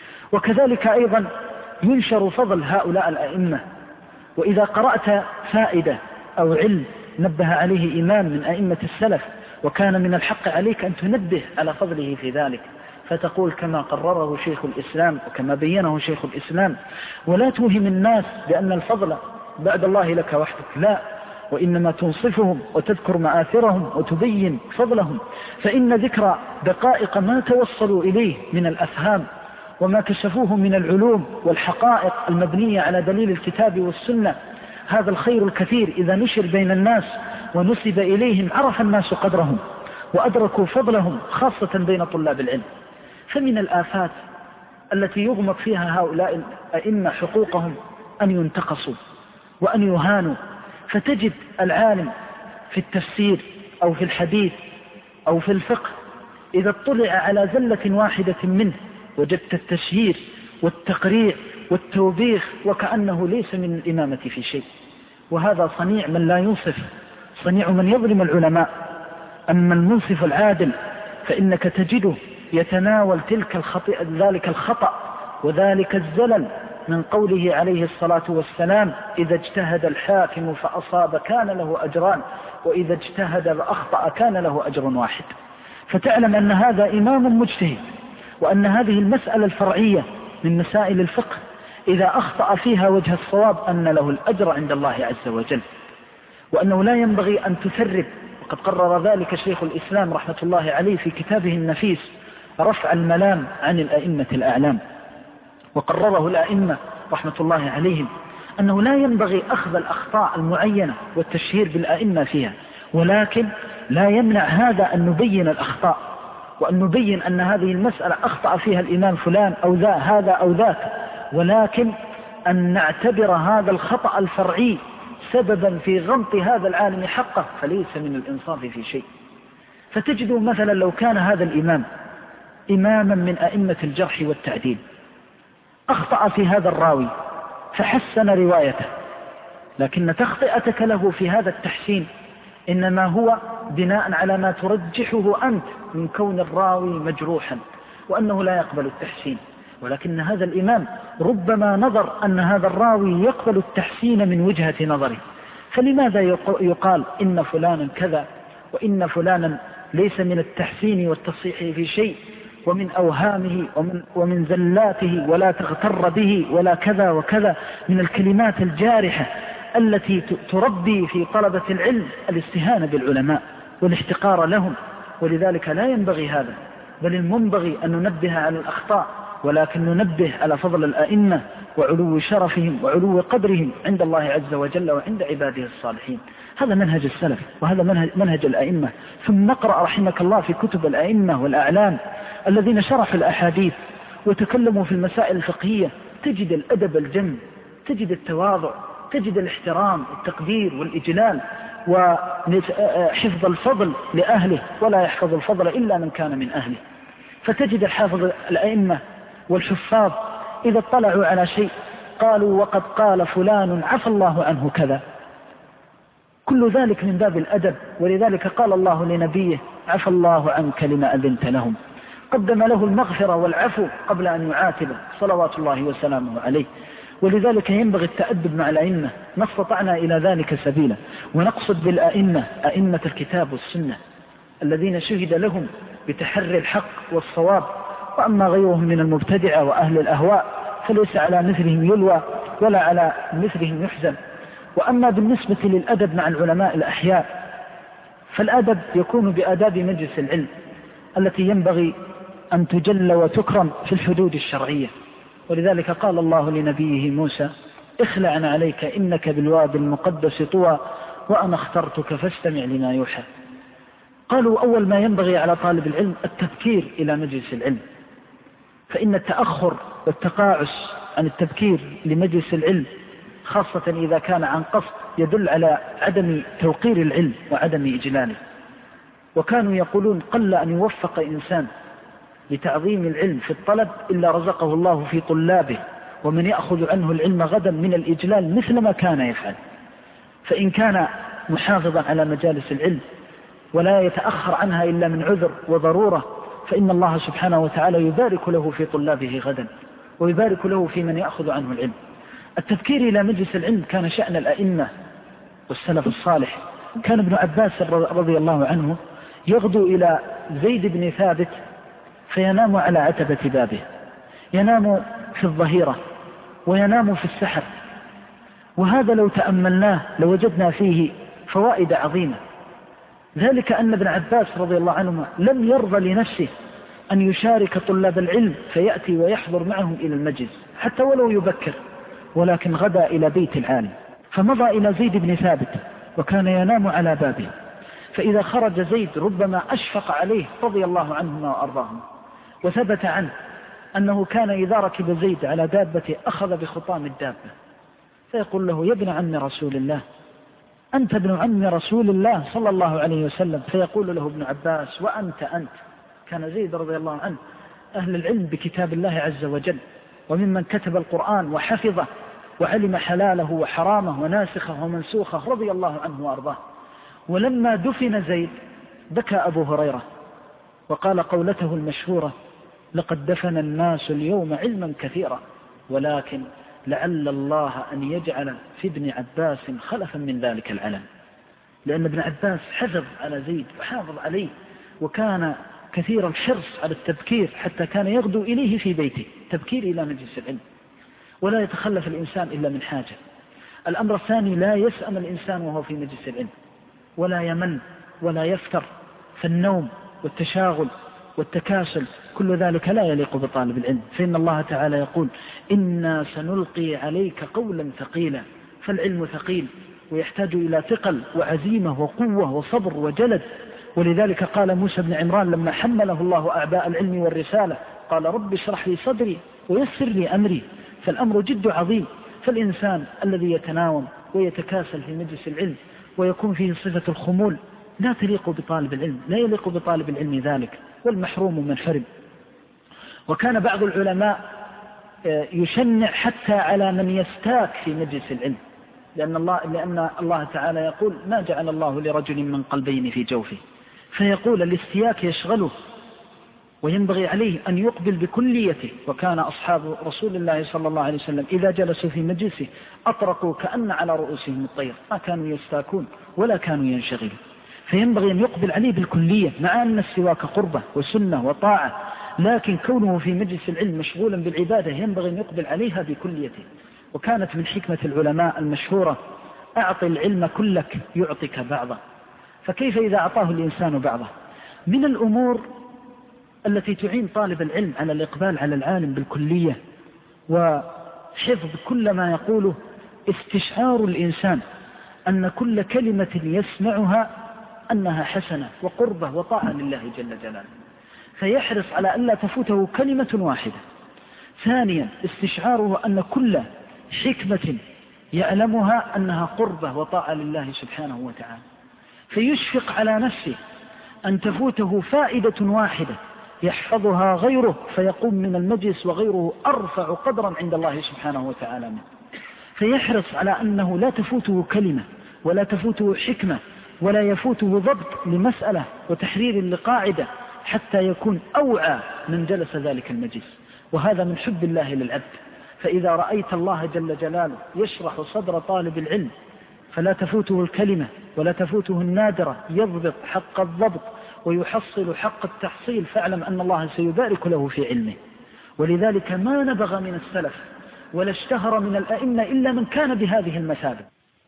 وكذلك أيضا ينشر فضل هؤلاء الأئمة. وإذا قرأت فائدة أو علم نبه عليه إمام من أئمة السلف وكان من الحق عليك أن تنبه على فضله في ذلك، فتقول كما قرره شيخ الإسلام وكما بينه شيخ الإسلام، ولا توهم الناس بأن الفضل بعد الله لك وحدك، لا، وإنما تنصفهم وتذكر مآثرهم وتبين فضلهم، فإن ذكر دقائق ما توصلوا إليه من الأفهام وما كشفوه من العلوم والحقائق المبنية على دليل الكتاب والسنة، هذا الخير الكثير إذا نشر بين الناس ونسب إليهم عرف الناس قدرهم وأدركوا فضلهم، خاصة بين طلاب العلم. فمن الآفات التي يغمط فيها هؤلاء الأئمة حقوقهم أن ينتقصوا وأن يهانوا، فتجد العالم في التفسير أو في الحديث أو في الفقه إذا اطلع على زلة واحدة منه وجدت التشهير والتقريع والتوبيخ وكأنه ليس من الإمامة في شيء. وهذا صنيع من لا ينصف، صنيع من يظلم العلماء. أما المنصف العادل فإنك تجده يتناول ذلك الخطأ وذلك الزلل من قوله عليه الصلاة والسلام: إذا اجتهد الحاكم فأصاب كان له أجران، وإذا اجتهد فأخطأ كان له أجر واحد. فتعلم أن هذا إمام مجتهد، وأن هذه المسألة الفرعية من مسائل الفقه إذا أخطأ فيها وجه الصواب أن له الأجر عند الله عز وجل، وأنه لا ينبغي أن تثرب. وقد قرر ذلك شيخ الإسلام رحمة الله عليه في كتابه النفيس رفع الملام عن الأئمة الأعلام. وقرره الأئمة رحمة الله عليهم أنه لا ينبغي أخذ الأخطاء المعينة والتشهير بالأئمة فيها، ولكن لا يمنع هذا أن نبين الأخطاء وأن نبين أن هذه المسألة أخطأ فيها الإمام فلان أو هذا أو ذاك، ولكن أن نعتبر هذا الخطأ الفرعي سببا في غمط هذا العالم حقه فليس من الإنصاف في شيء. فتجد مثلا لو كان هذا الإمام إماما من أئمة الجرح والتعديل أخطأ في هذا الراوي فحسن روايته، لكن تخطئتك له في هذا التحسين إنما هو بناء على ما ترجحه أنت من كون الراوي مجروحا وأنه لا يقبل التحسين، ولكن هذا الإمام ربما نظر أن هذا الراوي يقبل التحسين من وجهة نظره، فلماذا يقال إن فلانا كذا وإن فلانا ليس من التحسين والتصحيح في شيء ومن أوهامه ومن زلاته ولا تغتر به ولا كذا وكذا من الكلمات الجارحة التي تربي في طلبة العلم الاستهانة بالعلماء والاحتقار لهم. ولذلك لا ينبغي هذا، بل المنبغي أن ننبه على الأخطاء، ولكن ننبه على فضل الأئمة وعلو شرفهم وعلو قدرهم عند الله عز وجل وعند عباده الصالحين. هذا منهج السلف وهذا منهج الأئمة. ثم نقرأ رحمك الله في كتب الأئمة والأعلام الذين شرحوا الأحاديث وتكلموا في المسائل الفقهية، تجد الأدب الجم، تجد التواضع، تجد الاحترام التقدير والإجلال وحفظ الفضل لأهله، ولا يحفظ الفضل إلا من كان من أهله. فتجد الحافظ الأئمة والحفاظ إذا اطلعوا على شيء قالوا وقد قال فلان عفى الله عنه كذا، كل ذلك من باب الأدب. ولذلك قال الله لنبيه عفى الله عنك لما أذنت لهم، قدم له المغفرة والعفو قبل أن يعاتبه صلوات الله وسلامه عليه. ولذلك ينبغي التأدب مع الأئمة ما استطعنا إلى ذلك سبيلا. ونقصد بالأئمة أئمة الكتاب والسنة الذين شهد لهم بتحري الحق والصواب، وأما غيرهم من المبتدعة وأهل الأهواء فليس على مثلهم يلوى ولا على مثلهم يحزن. وأما بالنسبة للأدب مع العلماء الأحياء فالأدب يكون بآداب مجلس العلم التي ينبغي أن تجل وتكرم في الحدود الشرعية. ولذلك قال الله لنبيه موسى اخلع عليك إنك بالوادي المقدس طوى وأنا اخترتك فاستمع لما يوحى. قالوا أول ما ينبغي على طالب العلم التبكير إلى مجلس العلم، فإن التأخر والتقاعس عن التبكير لمجلس العلم خاصة إذا كان عن قصد يدل على عدم توقير العلم وعدم إجلاله. وكانوا يقولون قل أن يوفق إنسان لتعظيم العلم في الطلب إلا رزقه الله في طلابه ومن يأخذ عنه العلم غدا من الإجلال مثل ما كان يفعل. فإن كان محافظا على مجالس العلم ولا يتأخر عنها إلا من عذر وضرورة فإن الله سبحانه وتعالى يبارك له في طلابه غدا ويبارك له في من يأخذ عنه العلم. التذكير إلى مجلس العلم كان شأن الأئمة والسلف الصالح. كان ابن عباس رضي الله عنه يغدو إلى زيد بن ثابت فينام على عتبة بابه، ينام في الظهيرة وينام في السحر. وهذا لو تأملناه لوجدنا فيه فوائد عظيمة. ذلك أن ابن عباس رضي الله عنه لم يرضى لنفسه أن يشارك طلاب العلم فيأتي ويحضر معهم إلى المجلس حتى ولو يبكر، ولكن غدا إلى بيت العالم فمضى إلى زيد بن ثابت وكان ينام على بابه. فإذا خرج زيد ربما أشفق عليه رضي الله عنهما وأرضاهما. وثبت عنه أنه كان إذا ركب زيد على دابته أخذ بخطام الدابة فيقول له يا ابن عم رسول الله أنت ابن عم رسول الله صلى الله عليه وسلم، فيقول له ابن عباس وأنت كان زيد رضي الله عنه أهل العلم بكتاب الله عز وجل وممن كتب القرآن وحفظه وعلم حلاله وحرامه وناسخه ومنسوخه رضي الله عنه وأرضاه. ولما دفن زيد بكى أبو هريرة وقال قولته المشهورة لقد دفن الناس اليوم علما كثيرا ولكن لعل الله أن يجعل في ابن عباس خلفا من ذلك العلم. لأن ابن عباس حفظ على زيد وحافظ عليه وكان كثير الحرص على التبكير حتى كان يغدو إليه في بيته تبكير إلى مجلس العلم. ولا يتخلف الإنسان إلا من حاجة. الأمر الثاني لا يسأم الإنسان وهو في مجلس العلم ولا يمل ولا يفتر، فالنوم والتشاغل والتكاسل كل ذلك لا يليق بطالب العلم. فإن الله تعالى يقول إنا سنلقي عليك قولا ثقيلا، فالعلم ثقيل ويحتاج إلى ثقل وعزيمة وقوة وصبر وجلد. ولذلك قال موسى بن عمران لما حمله الله أعباء العلم والرسالة قال رب اشرح لي صدري ويسر لي أمري. فالأمر جد عظيم. فالإنسان الذي يتناوم ويتكاسل في مجلس العلم ويكون فيه صفة الخمول لا تليق بطالب العلم، لا يليق بطالب العلم ذلك، والمحروم من حرم. وكان بعض العلماء يشنع حتى على من يستاك في مجلس العلم، لأن الله تعالى يقول ما جعل الله لرجل من قلبين في جوفه، فيقول الاستياك يشغله وينبغي عليه أن يقبل بكليته. وكان أصحاب رسول الله صلى الله عليه وسلم إذا جلسوا في مجلسه أطرقوا كأن على رؤوسهم الطير، ما كانوا يستاكون ولا كانوا ينشغلون، فينبغي أن يقبل عليه بالكلية، مع أن السواك قربة وسنة وطاعة، لكن كونه في مجلس العلم مشغولا بالعبادة ينبغي أن يقبل عليها بكليته. وكانت من حكمة العلماء المشهورة أعط العلم كلك يعطيك بعضه، فكيف إذا أعطاه الإنسان بعضه؟ من الأمور التي تعين طالب العلم على الإقبال على العالم بالكلية وحفظ كل ما يقوله استشعار الإنسان أن كل كلمة يسمعها أنها حسنة وقربة وطاعة لله جل جلاله، فيحرص على ألا تفوته كلمة واحدة. ثانيا استشعاره أن كل حكمة يعلمها أنها قربة وطاعة لله سبحانه وتعالى، فيشفق على نفسه أن تفوته فائدة واحدة يحفظها غيره فيقوم من المجلس وغيره أرفع قدرا عند الله سبحانه وتعالى منه، فيحرص على أنه لا تفوته كلمة ولا تفوته حكمة ولا يفوته ضبط لمسألة وتحرير لقاعدة حتى يكون أوعى من جلس ذلك المجلس. وهذا من حب الله للعبد. فإذا رأيت الله جل جلاله يشرح صدر طالب العلم فلا تفوته الكلمة ولا تفوته النادرة، يضبط حق الضبط ويحصل حق التحصيل، فاعلم أن الله سيبارك له في علمه. ولذلك ما نبغى من السلف ولا اشتهر من الأئمة إلا من كان بهذه المثابة.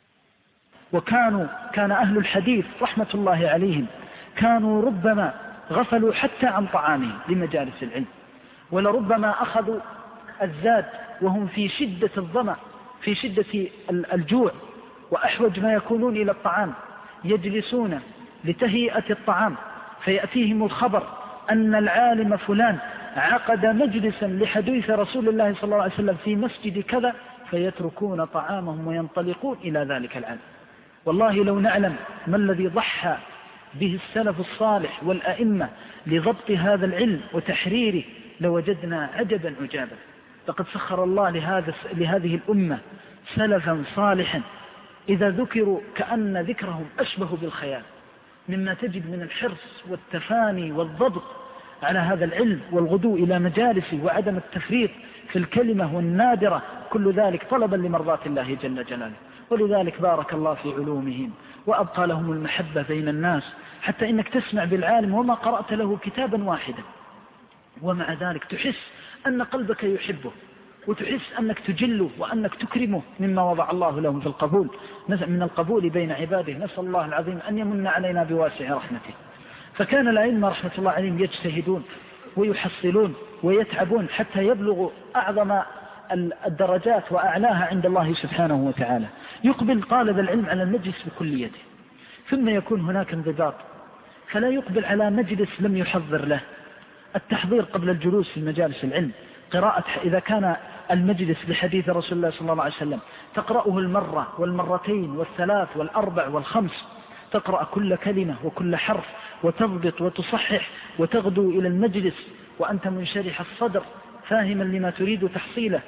كان أهل الحديث رحمة الله عليهم كانوا ربما غفلوا حتى عن طعامهم لمجالس العلم، ولربما أخذوا الزاد وهم في شدة الظمأ في شدة الجوع وأحوج ما يكونون إلى الطعام، يجلسون لتهيئة الطعام فيأتيهم الخبر أن العالم فلان عقد مجلسا لحديث رسول الله صلى الله عليه وسلم في مسجد كذا، فيتركون طعامهم وينطلقون إلى ذلك العالم. والله لو نعلم ما الذي ضحى به السلف الصالح والأئمة لضبط هذا العلم وتحريره لوجدنا عجبا عجابا. لقد سخر الله لهذه الأمة سلفا صالحا إذا ذكروا كأن ذكرهم أشبه بالخيال، مما تجد من الحرص والتفاني والضبط على هذا العلم والغدو إلى مجالسه وعدم التفريط في الكلمة والنادرة، كل ذلك طلبا لمرضاة الله جل جلاله. ولذلك بارك الله في علومهم وأبقى لهم المحبة بين الناس، حتى إنك تسمع بالعالم وما قرأت له كتابا واحدا، ومع ذلك تحس أن قلبك يحبه وتحس أنك تجله وأنك تكرمه مما وضع الله لهم في القبول من القبول بين عباده. نسأل الله العظيم أن يمن علينا بواسع رحمته. فكان الأئمة رحمة الله عليهم يجتهدون ويحصلون ويتعبون حتى يبلغوا أعظم الدرجات وأعلاها عند الله سبحانه وتعالى. يقبل طالب العلم على المجلس بكليته، ثم يكون هناك انضباط، فلا يقبل على مجلس لم يحضر له. التحضير قبل الجلوس في مجالس العلم، قراءة إذا كان المجلس لحديث رسول الله صلى الله عليه وسلم تقرأه المرة والمرتين والثلاث والأربع والخمس، تقرأ كل كلمة وكل حرف وتضبط وتصحح وتغدو إلى المجلس وأنت منشرح الصدر فاهما لما تريد تحصيله،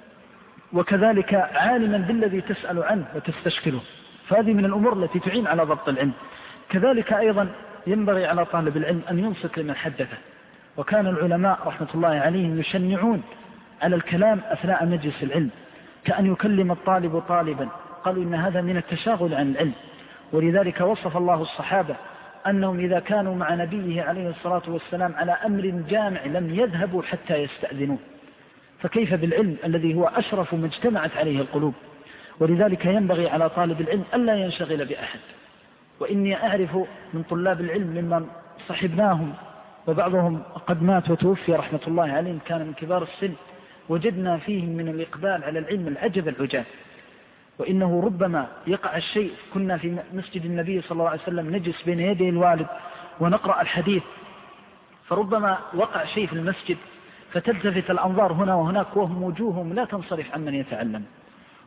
وكذلك عالما بالذي تسأل عنه وتستشكله. فهذه من الأمور التي تعين على ضبط العلم. كذلك أيضا ينبغي على طالب العلم أن ينصت لمن حدثه. وكان العلماء رحمة الله عليهم يشنعون على الكلام أثناء مجلس العلم، كأن يكلم الطالب طالبا، قالوا إن هذا من التشاغل عن العلم. ولذلك وصف الله الصحابة أنهم إذا كانوا مع نبيه عليه الصلاة والسلام على أمر جامع لم يذهبوا حتى يستأذنوه، فكيف بالعلم الذي هو أشرف ما اجتمعت عليه القلوب. ولذلك ينبغي على طالب العلم ألا ينشغل بأحد. وإني أعرف من طلاب العلم ممن صحبناهم وبعضهم قد مات وتوفي رحمة الله عليهم، كان من كبار السن، وجدنا فيهم من الإقبال على العلم العجب العجاب. وإنه ربما يقع الشيء، كنا في مسجد النبي صلى الله عليه وسلم نجلس بين يدي الوالد ونقرأ الحديث، فربما وقع شيء في المسجد فتلتفت الأنظار هنا وهناك وهم وجوههم لا تنصرف عمن يتعلم،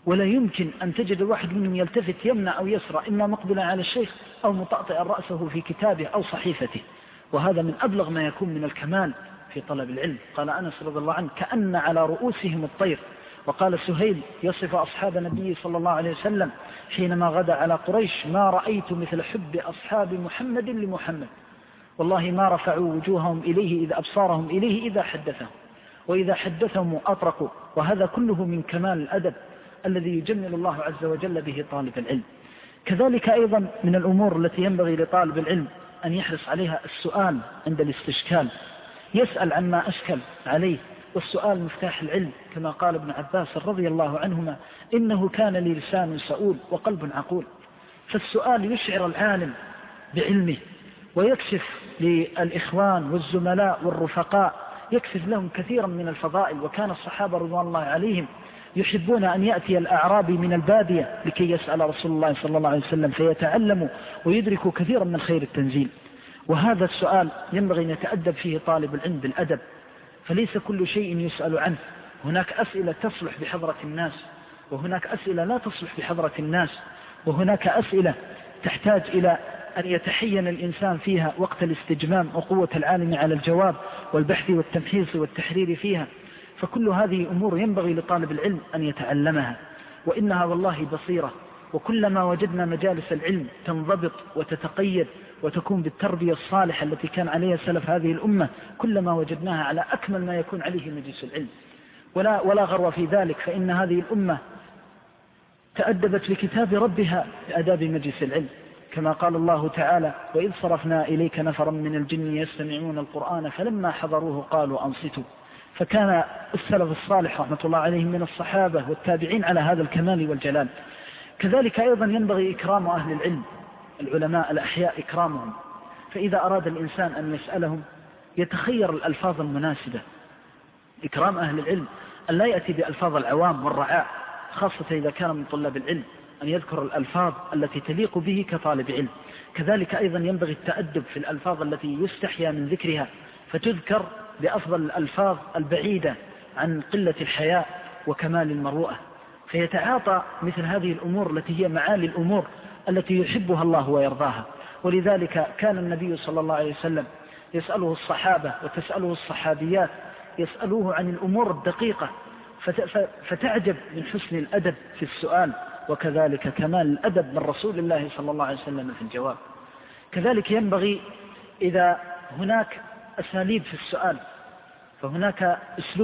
ولا يمكن أن تجد الواحد منهم يلتفت يمنى أو يسرى، إما مقبلا على الشيخ أو مطأطئا رأسه في كتابه أو صحيفته. وهذا من أبلغ ما يكون من الكمال في طلب العلم. قال أنس رضي الله عنه: كأن على رؤوسهم الطير. وقال سهيل يصف أصحاب النبي صلى الله عليه وسلم حينما غدا على قريش: ما رأيت مثل حب أصحاب محمد لمحمد، والله ما رفعوا وجوههم إليه إذا أبصارهم إليه إذا حدثهم، وإذا حدثهم أطرقوا. وهذا كله من كمال الأدب الذي يجمل الله عز وجل به طالب العلم. كذلك أيضا من الأمور التي ينبغي لطالب العلم أن يحرص عليها السؤال عند الاستشكال، يسأل عما أشكل عليه، والسؤال مفتاح العلم، كما قال ابن عباس رضي الله عنهما: إنه كان لي لسان سؤول وقلب عقول. فالسؤال يشعر العالم بعلمه، ويكشف للإخوان والزملاء والرفقاء، يكشف لهم كثيرا من الفضائل. وكان الصحابة رضوان الله عليهم يحبون أن يأتي الأعرابي من البادية لكي يسأل رسول الله صلى الله عليه وسلم فيتعلموا ويدركوا كثيرا من خير التنزيل. وهذا السؤال ينبغي أن يتأدب فيه طالب العلم بالأدب، فليس كل شيء يسأل عنه. هناك أسئلة تصلح بحضرة الناس، وهناك أسئلة لا تصلح بحضرة الناس، وهناك أسئلة تحتاج إلى أن يتحين الإنسان فيها وقت الاستجمام وقوة العالم على الجواب والبحث والتمحيص والتحرير فيها. فكل هذه أمور ينبغي لطالب العلم أن يتعلمها، وإنها والله بصيرة. وكلما وجدنا مجالس العلم تنضبط وتتقيد وتكون بالتربية الصالحة التي كان عليها سلف هذه الأمة، كلما وجدناها على أكمل ما يكون عليه مجلس العلم. ولا غرو في ذلك، فإن هذه الأمة تأدبت بكتاب ربها بأداب مجلس العلم، كما قال الله تعالى: وإذ صرفنا إليك نفرا من الجن يستمعون القرآن فلما حضروه قالوا أنصتوا. فكان السلف الصالح رحمة الله عليهم من الصحابة والتابعين على هذا الكمال والجلال. كذلك أيضا ينبغي إكرام أهل العلم، العلماء الأحياء إكرامهم. فإذا أراد الإنسان أن يسألهم يتخير الألفاظ المناسبة. إكرام أهل العلم أن لا يأتي بألفاظ العوام والرعاء، خاصة إذا كان من طلاب العلم، أن يذكر الألفاظ التي تليق به كطالب علم. كذلك أيضا ينبغي التأدب في الألفاظ التي يستحيا من ذكرها، فتذكر بأفضل الألفاظ البعيدة عن قلة الحياء وكمال المروءة. فيتعاطى مثل هذه الأمور التي هي معالي الأمور التي يحبها الله ويرضاها. ولذلك كان النبي صلى الله عليه وسلم يسأله الصحابة وتسأله الصحابيات، يسألوه عن الأمور الدقيقة، فتعجب من حسن الأدب في السؤال، وكذلك كمال الأدب من رسول الله صلى الله عليه وسلم في الجواب. كذلك ينبغي إذا هناك أساليب في السؤال، فهناك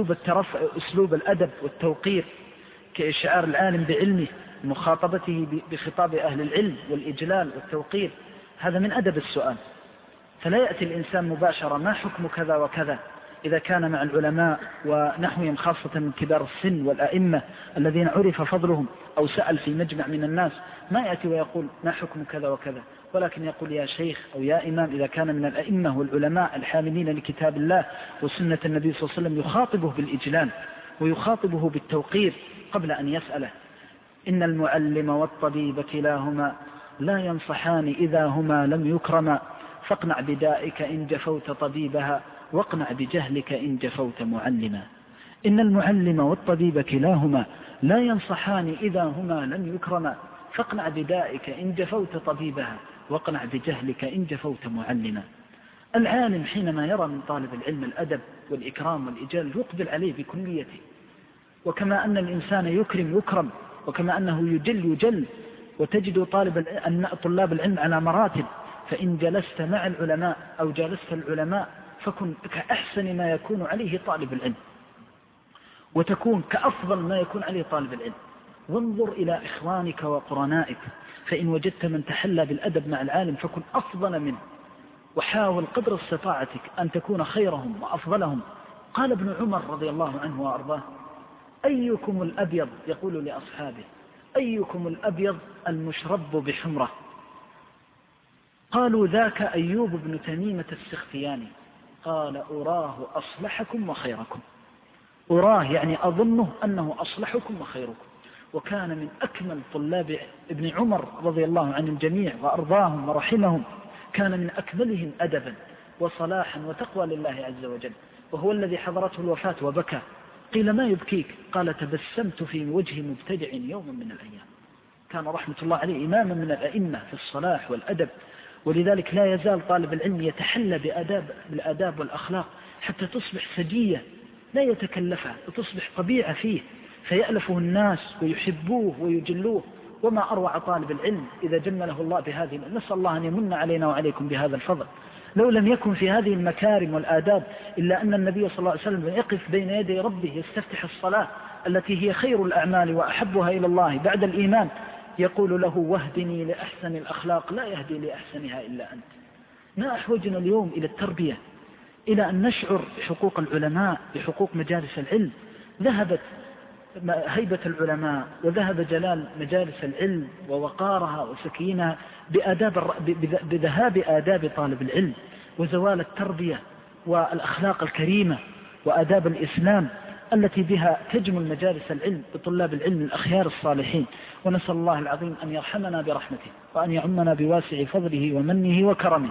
أسلوب الأدب والتوقير كإشعار العالم بعلمه، مخاطبته بخطاب أهل العلم والإجلال والتوقير، هذا من أدب السؤال. فلا يأتي الإنسان مباشرة: ما حكم كذا وكذا، إذا كان مع العلماء ونحوهم خاصة من كبار السن والأئمة الذين عرف فضلهم، أو سأل في مجمع من الناس، ما يأتي ويقول: ما حكم كذا وكذا، ولكن يقول: يا شيخ أو يا إمام، إذا كان من الأئمة والعلماء الحاملين لكتاب الله وسنة النبي صلى الله عليه وسلم، يخاطبه بالإجلال ويخاطبه بالتوقير قبل أن يسأله. إن المعلم والطبيب كلاهما لا ينصحان إذا هما لم يكرما، فاقنع بدائك إن جفوت طبيبها، واقنع بجهلك إن جفوت معلما. إن المعلم والطبيب كلاهما لا ينصحان إذا هما لم يكرما، فاقنع بدائك إن جفوت طبيبها، واقنع بجهلك إن جفوت معلما. العالم حينما يرى من طالب العلم الأدب والإكرام والإجلال يقبل عليه بكليته. وكما أن الإنسان يكرم يكرم، وكما أنه يجل يجل، وتجد طلاب العلم على مراتب. فإن جلست مع العلماء أو جالست العلماء فكن كأحسن ما يكون عليه طالب العلم، وتكون كأفضل ما يكون عليه طالب العلم. وانظر إلى إخوانك وقرنائك، فإن وجدت من تحلى بالأدب مع العالم فكن أفضل منه، وحاول قدر استطاعتك أن تكون خيرهم وأفضلهم. قال ابن عمر رضي الله عنه وأرضاه: أيكم الأبيض، يقول لأصحابه: أيكم الأبيض المشرب بحمرة؟ قالوا: ذاك أيوب بن تميمة السختياني. قال: أراه أصلحكم وخيركم. أراه يعني أظنه أنه أصلحكم وخيركم. وكان من أكمل طلاب ابن عمر رضي الله عن الجميع وأرضاهم ورحمهم، كان من أكملهم أدبا وصلاحا وتقوى لله عز وجل، وهو الذي حضرته الوفاة وبكى قيل ما يبكيك؟ قال تبسمت في وجه مبتدع يوما من الأيام. كان رحمة الله عليه إماما من الأئمة في الصلاح والأدب، ولذلك لا يزال طالب العلم يتحلى بالآداب والأخلاق حتى تصبح سجية لا يتكلفها وتصبح طبيعة فيه، فيألفه الناس ويحبوه ويجلوه. وما أروع طالب العلم إذا جمله الله بهذه. نسأل الله أن يمن علينا وعليكم بهذا الفضل. لو لم يكن في هذه المكارم والآداب إلا أن النبي صلى الله عليه وسلم يقف بين يدي ربه يستفتح الصلاة التي هي خير الأعمال وأحبها إلى الله بعد الإيمان، يقول له واهدني لأحسن الأخلاق لا يهدي لأحسنها إلا أنت. ما أحوجنا اليوم إلى التربية، إلى أن نشعر بحقوق العلماء، بحقوق مجالس العلم. ذهبت هيبة العلماء وذهب جلال مجالس العلم ووقارها وسكينها بذهاب آداب طالب العلم وزوال التربية والأخلاق الكريمة وآداب الإسلام التي بها تجمل مجالس العلم بطلاب العلم الأخيار الصالحين. ونسأل الله العظيم أن يرحمنا برحمته وأن يعمنا بواسع فضله ومنه وكرمه.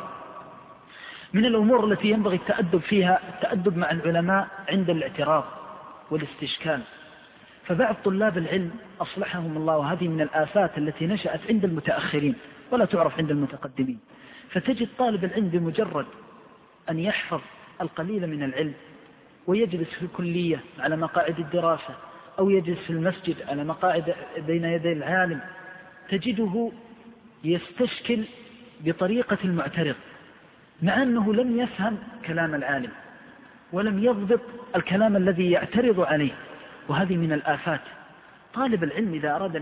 من الأمور التي ينبغي التأدب فيها التأدب مع العلماء عند الاعتراض والاستشكال. فبعض طلاب العلم أصلحهم الله، وهذه من الآفات التي نشأت عند المتأخرين ولا تعرف عند المتقدمين. فتجد طالب العلم بمجرد أن يحفظ القليل من العلم ويجلس في الكلية على مقاعد الدراسة أو يجلس في المسجد على مقاعد بين يدي العالم، تجده يستشكل بطريقة المعترض مع أنه لم يفهم كلام العالم ولم يضبط الكلام الذي يعترض عليه. وهذه من الآفات. طالب العلم إذا أراد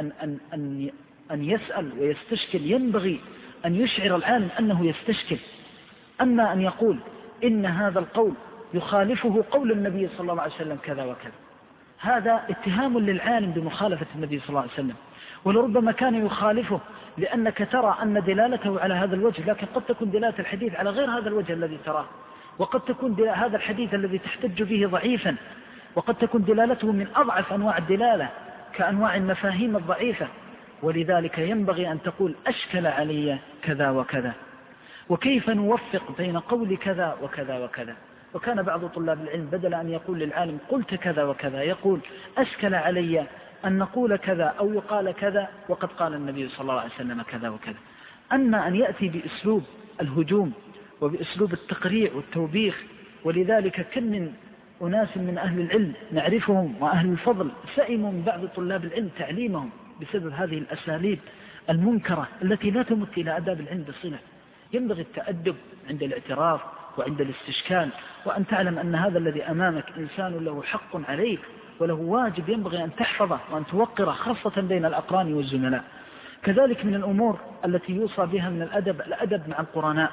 أن يسأل ويستشكل ينبغي أن يشعر العالم أنه يستشكل. أما أن يقول إن هذا القول يخالفه قول النبي صلى الله عليه وسلم كذا وكذا، هذا اتهام للعالم بمخالفة النبي صلى الله عليه وسلم، ولربما كان يخالفه لأنك ترى أن دلالته على هذا الوجه، لكن قد تكون دلالة الحديث على غير هذا الوجه الذي تراه، وقد تكون هذا الحديث الذي تحتج به ضعيفا، وقد تكون دلالته من أضعف أنواع الدلالة كأنواع المفاهيم الضعيفة. ولذلك ينبغي أن تقول أشكل علي كذا وكذا، وكيف نوفق بين قول كذا وكذا وكذا. وكان بعض طلاب العلم بدل أن يقول للعالم قلت كذا وكذا يقول أشكل علي أن نقول كذا أو يقال كذا وقد قال النبي صلى الله عليه وسلم كذا وكذا. أما أن يأتي بأسلوب الهجوم وبأسلوب التقريع والتوبيخ. ولذلك كم من أناس من أهل العلم نعرفهم وأهل الفضل سئموا من بعض طلاب العلم تعليمهم بسبب هذه الأساليب المنكرة التي لا تمت إلى أداب العلم بصلة. ينبغي التأدب عند الاعتراف وعند الاستشكال، وأن تعلم أن هذا الذي أمامك إنسان له حق عليك وله واجب ينبغي أن تحفظه وأن توقره، خاصة بين الأقران والزملاء. كذلك من الأمور التي يوصى بها من الأدب مع القرناء.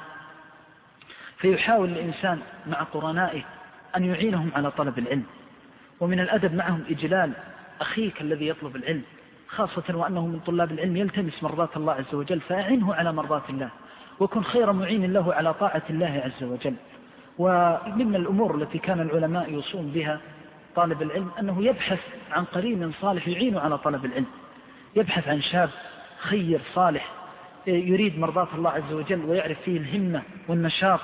فيحاول الإنسان مع قرنائه أن يعينهم على طلب العلم، ومن الأدب معهم إجلال أخيك الذي يطلب العلم، خاصة وأنه من طلاب العلم يلتمس مرضات الله عز وجل، فأعنه على مرضات الله وكن خير معين له على طاعة الله عز وجل. ومن الأمور التي كان العلماء يوصون بها طالب العلم أنه يبحث عن قرين صالح يعينه على طلب العلم، يبحث عن شاب خير صالح يريد مرضات الله عز وجل ويعرف فيه الهمة والنشاط،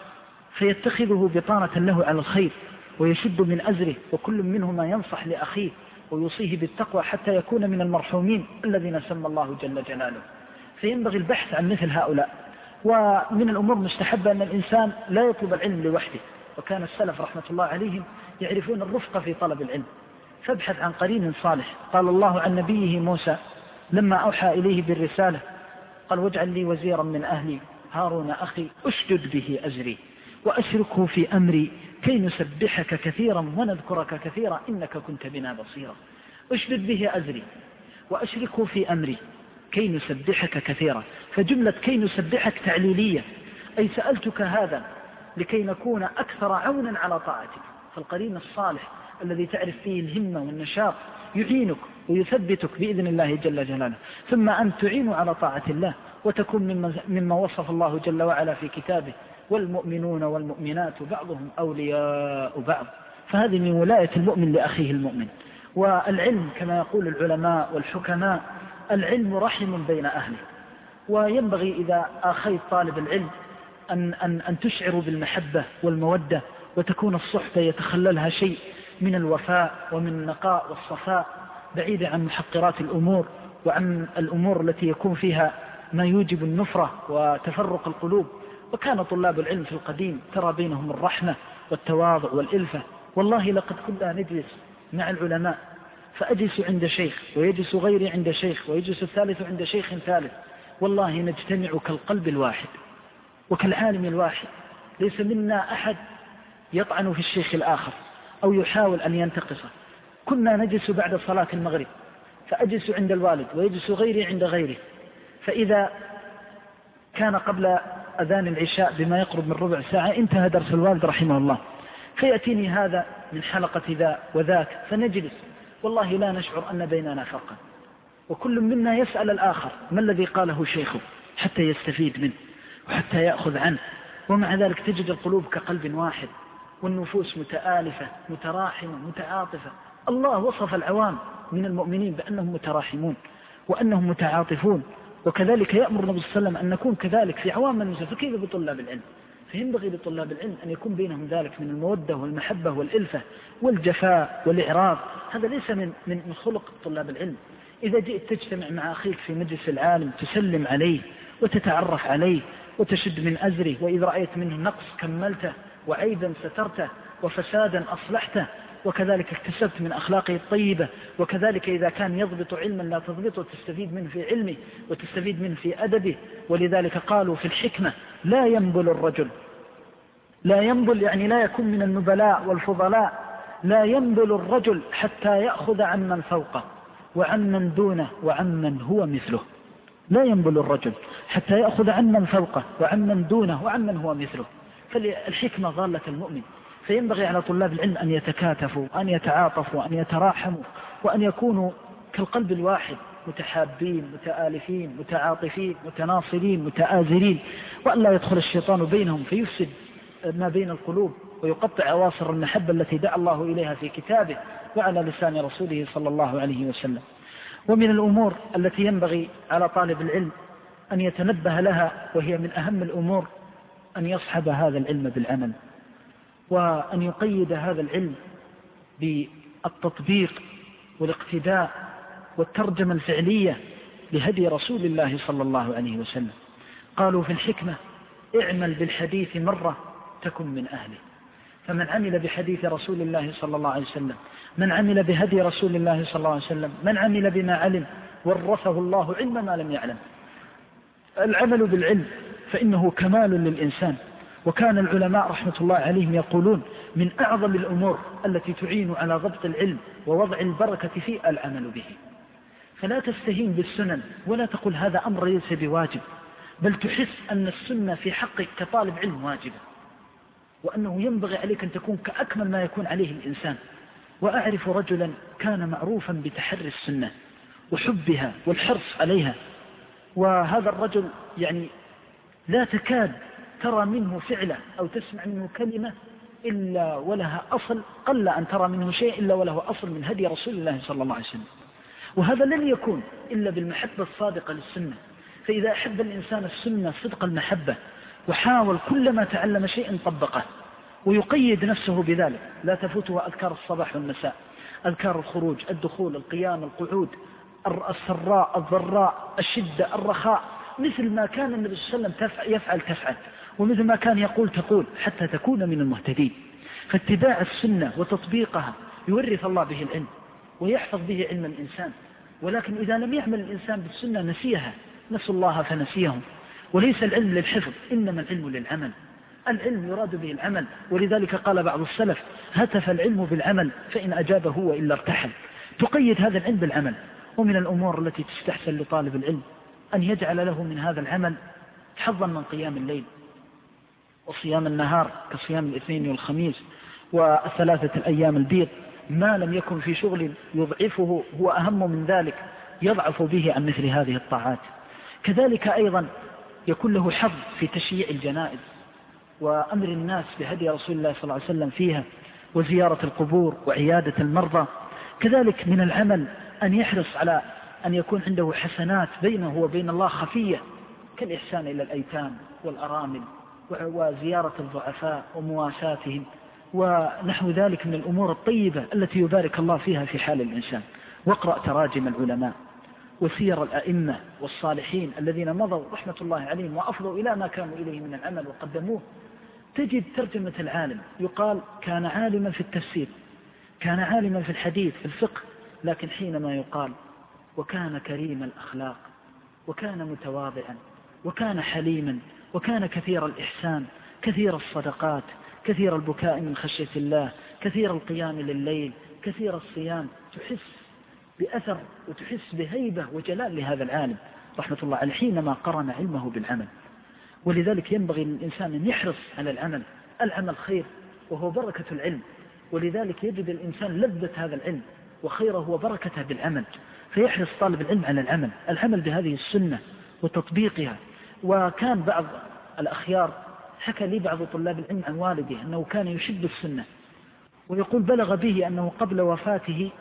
فيتخذه بطانة له على الخير ويشد من أزره، وكل منهما ينصح لأخيه ويوصيه بالتقوى حتى يكون من المرحومين الذين سمى الله جل جلاله. فينبغي البحث عن مثل هؤلاء. ومن الأمور مستحبة أن الإنسان لا يطلب العلم لوحده، وكان السلف رحمة الله عليهم يعرفون الرفقة في طلب العلم. فابحث عن قرين صالح. قال الله عن نبيه موسى لما أوحى إليه بالرسالة قال واجعل لي وزيرا من أهلي هارون أخي أشدد به أزري وأشركه في أمري كي نسبحك كثيرا ونذكرك كثيرا إنك كنت بنا بصيرا. أشدد به أزري وأشركه في أمري كي نسبحك كثيرا. فجملة كي نسبحك تعليلية، أي سألتك هذا لكي نكون أكثر عونا على طاعتك. فالقرين الصالح الذي تعرف فيه الهمة والنشاط يعينك ويثبتك بإذن الله جل جلاله. ثم أن تعين على طاعة الله وتكون مما وصف الله جل وعلا في كتابه والمؤمنون والمؤمنات بعضهم أولياء بعض. فهذه من ولاية المؤمن لأخيه المؤمن. والعلم كما يقول العلماء والحكماء العلم رحم بين أهله، وينبغي إذا أخيت طالب العلم أن تشعر بالمحبة والمودة، وتكون الصحبة يتخللها شيء من الوفاء ومن النقاء والصفاء، بعيدة عن محقرات الأمور وعن الأمور التي يكون فيها ما يوجب النفرة وتفرق القلوب. وكان طلاب العلم في القديم ترى بينهم الرحمة والتواضع والإلفة. والله لقد كنا نجلس مع العلماء فأجلس عند شيخ ويجلس غيري عند شيخ ويجلس الثالث عند شيخ ثالث، والله نجتمع كالقلب الواحد وكالعالم الواحد، ليس منا أحد يطعن في الشيخ الآخر أو يحاول أن ينتقصه. كنا نجلس بعد صلاة المغرب فأجلس عند الوالد ويجلس غيري عند غيره، فإذا كان قبل أذان العشاء بما يقرب من ربع ساعة انتهى درس الوالد رحمه الله، فيأتيني هذا من حلقة ذا وذاك فنجلس، والله لا نشعر أن بيننا فرقا، وكل منا يسأل الآخر ما الذي قاله شيخه حتى يستفيد منه وحتى يأخذ عنه. ومع ذلك تجد القلوب كقلب واحد والنفوس متآلفة متراحمة متعاطفة. الله وصف العوام من المؤمنين بأنهم متراحمون وأنهم متعاطفون، وكذلك يأمر النبي صلى الله عليه وسلم أن نكون كذلك في عوام المسلمين، فكيف بطلاب العلم؟ فينبغي لطلاب العلم أن يكون بينهم ذلك من المودة والمحبة والإلفة والجفاء والإعراض. هذا ليس من خلق طلاب العلم. إذا جئت تجتمع مع أخيك في مجلس العالم تسلم عليه وتتعرف عليه وتشد من أزره، وإذا رأيت منه نقص كملته وعيبا سترته وفسادا أصلحته، وكذلك اكتسبت من أخلاقه الطيبة. وكذلك إذا كان يضبط علما لا تضبطه تستفيد منه في علمه وتستفيد منه في أدبه. ولذلك قالوا في الحكمة لا ينبل الرجل، لا ينبل يعني لا يكون من النبلاء والفضلاء، لا ينبل الرجل حتى يأخذ عن من فوقه وعن من دونه وعن من هو مثله. لا ينبل الرجل حتى يأخذ عن من فوقه وعن من دونه وعن من هو مثله. فالحكمة ضالة المؤمن. فينبغي على طلاب العلم أن يتكاتفوا، أن يتعاطفوا، أن يتراحموا، وأن يكونوا كالقلب الواحد، متحابين متآلفين متعاطفين متناصرين متآزرين، وأن لا يدخل الشيطان بينهم فيفسد ما بين القلوب ويقطع أواصر المحبة التي دعا الله إليها في كتابه وعلى لسان رسوله صلى الله عليه وسلم. ومن الأمور التي ينبغي على طالب العلم أن يتنبه لها، وهي من أهم الأمور، أن يصحب هذا العلم بالعمل، وأن يقيد هذا العلم بالتطبيق والاقتداء والترجمة الفعلية لهدي رسول الله صلى الله عليه وسلم. قالوا في الحكمة اعمل بالحديث مرة تكن من أهله. فمن عمل بحديث رسول الله صلى الله عليه وسلم، من عمل بهدي رسول الله صلى الله عليه وسلم، من عمل بما علم ورثه الله علم ما لم يعلم. العمل بالعلم فإنه كمال للإنسان. وكان العلماء رحمة الله عليهم يقولون من أعظم الأمور التي تعين على ضبط العلم ووضع البركة فيه العمل به. فلا تستهين بالسنن ولا تقول هذا أمر ليس بواجب، بل تحس أن السنة في حقك كطالب علم واجبة، وأنه ينبغي عليك أن تكون كأكمل ما يكون عليه الإنسان. وأعرف رجلا كان معروفا بتحري السنة وحبها والحرص عليها، وهذا الرجل يعني لا تكاد ترى منه فعله أو تسمع منه كلمة إلا ولها أصل، قل أن ترى منه شيء إلا وله أصل من هدي رسول الله صلى الله عليه وسلم. وهذا لن يكون إلا بالمحبة الصادقة للسنة. فإذا أحب الإنسان السنة صدق المحبة وحاول كلما تعلم شيء طبقه ويقيد نفسه بذلك، لا تفوته أذكار الصباح والمساء، أذكار الخروج الدخول القيام القعود، السراء الضراء الشدة الرخاء، مثل ما كان النبي صلى الله عليه وسلم تفعل، ومثل ما كان يقول تقول، حتى تكون من المهتدين. فاتباع السنة وتطبيقها يورث الله به العلم ويحفظ به علم الإنسان. ولكن إذا لم يعمل الإنسان بالسنة نسيها، نسوا الله فنسيهم. وليس العلم للحفظ، إنما العلم للعمل. العلم يراد به العمل. ولذلك قال بعض السلف هتف العلم بالعمل فإن أجابه وإلا ارتحل. تقيد هذا العلم بالعمل. ومن الأمور التي تستحسن لطالب العلم أن يجعل له من هذا العمل حظا من قيام الليل وصيام النهار كصيام الاثنين والخميس والثلاثة الأيام البيض، ما لم يكن في شغل يضعفه هو أهم من ذلك يضعف به عن مثل هذه الطاعات. كذلك أيضا يكون له حظ في تشييع الجنائز وأمر الناس بهدي رسول الله صلى الله عليه وسلم فيها، وزيارة القبور وعيادة المرضى. كذلك من العمل أن يحرص على أن يكون عنده حسنات بينه وبين الله خفية، كالإحسان إلى الأيتام والأرامل وزيارة الضعفاء ومواساتهم ونحو ذلك من الأمور الطيبة التي يبارك الله فيها في حال الإنسان. واقرأ تراجم العلماء وسير الأئمة والصالحين الذين مضوا رحمة الله عليهم وأفضوا إلى ما كانوا إليه من العمل وقدموه، تجد ترجمة العالم يقال كان عالما في التفسير، كان عالما في الحديث في الفقه، لكن حينما يقال وكان كريم الأخلاق وكان متواضعا وكان حليما وكان كثير الإحسان كثير الصدقات كثير البكاء من خشية الله كثير القيام لليل كثير الصيام، تحس بأثر وتحس بهيبة وجلال لهذا العالم رحمة الله عليه حينما قرن علمه بالعمل. ولذلك ينبغي للإنسان أن يحرص على العمل خير وهو بركة العلم، ولذلك يجد الإنسان لذة هذا العلم وخيره وبركته بالعمل، فيحرص طالب العلم على العمل بهذه السنة وتطبيقها. وكان بعض الأخيار حكى لي بعض طلاب العلم عن والده أنه كان يشد السنة، ويقول بلغ به أنه قبل وفاته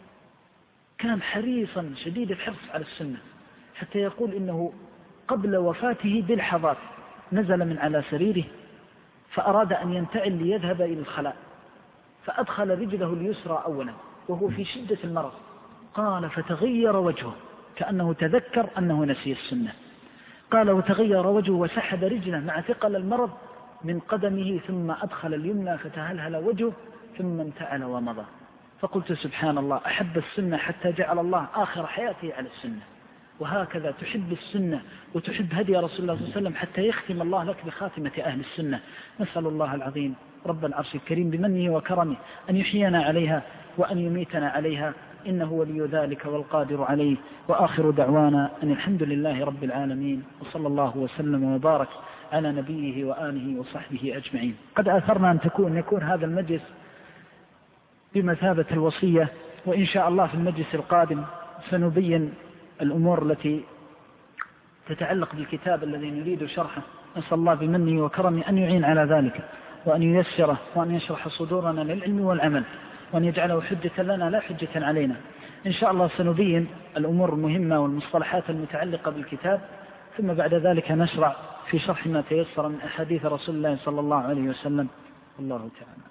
كان حريصا شديد الحرص على السنة، حتى يقول إنه قبل وفاته بلحظات نزل من على سريره فأراد أن ينتعل ليذهب إلى الخلاء، فأدخل رجله اليسرى أولا وهو في شدة المرض، قال فتغير وجهه كأنه تذكر أنه نسي السنة، قال وتغير وجهه وسحب رجله مع ثقل المرض من قدمه ثم أدخل اليمنى فتهلهل وجهه ثم انتعل ومضى. فقلت سبحان الله، أحب السنة حتى جعل الله آخر حياته على السنة. وهكذا تحب السنة وتحب هدي رسول الله صلى الله عليه وسلم حتى يختم الله لك بخاتمة أهل السنة. نسأل الله العظيم رب العرش الكريم بمنه وكرمه أن يحيينا عليها وأن يميتنا عليها، إنه ولي ذلك والقادر عليه. وآخر دعوانا أن الحمد لله رب العالمين، وصلى الله وسلم وبارك على نبيه وآله وصحبه أجمعين. قد آثرنا أن يكون هذا المجلس بمثابة الوصية، وإن شاء الله في المجلس القادم سنبين الأمور التي تتعلق بالكتاب الذي نريد شرحه. نسأل الله بمنه وكرمه أن يعين على ذلك وأن ييسره وأن يشرح صدورنا للعلم والعمل وأن يجعله حجة لنا لا حجة علينا. إن شاء الله سنبين الأمور المهمة والمصطلحات المتعلقة بالكتاب، ثم بعد ذلك نشرع في شرح ما تيسر من أحاديث رسول الله صلى الله عليه وسلم. الله تعالى.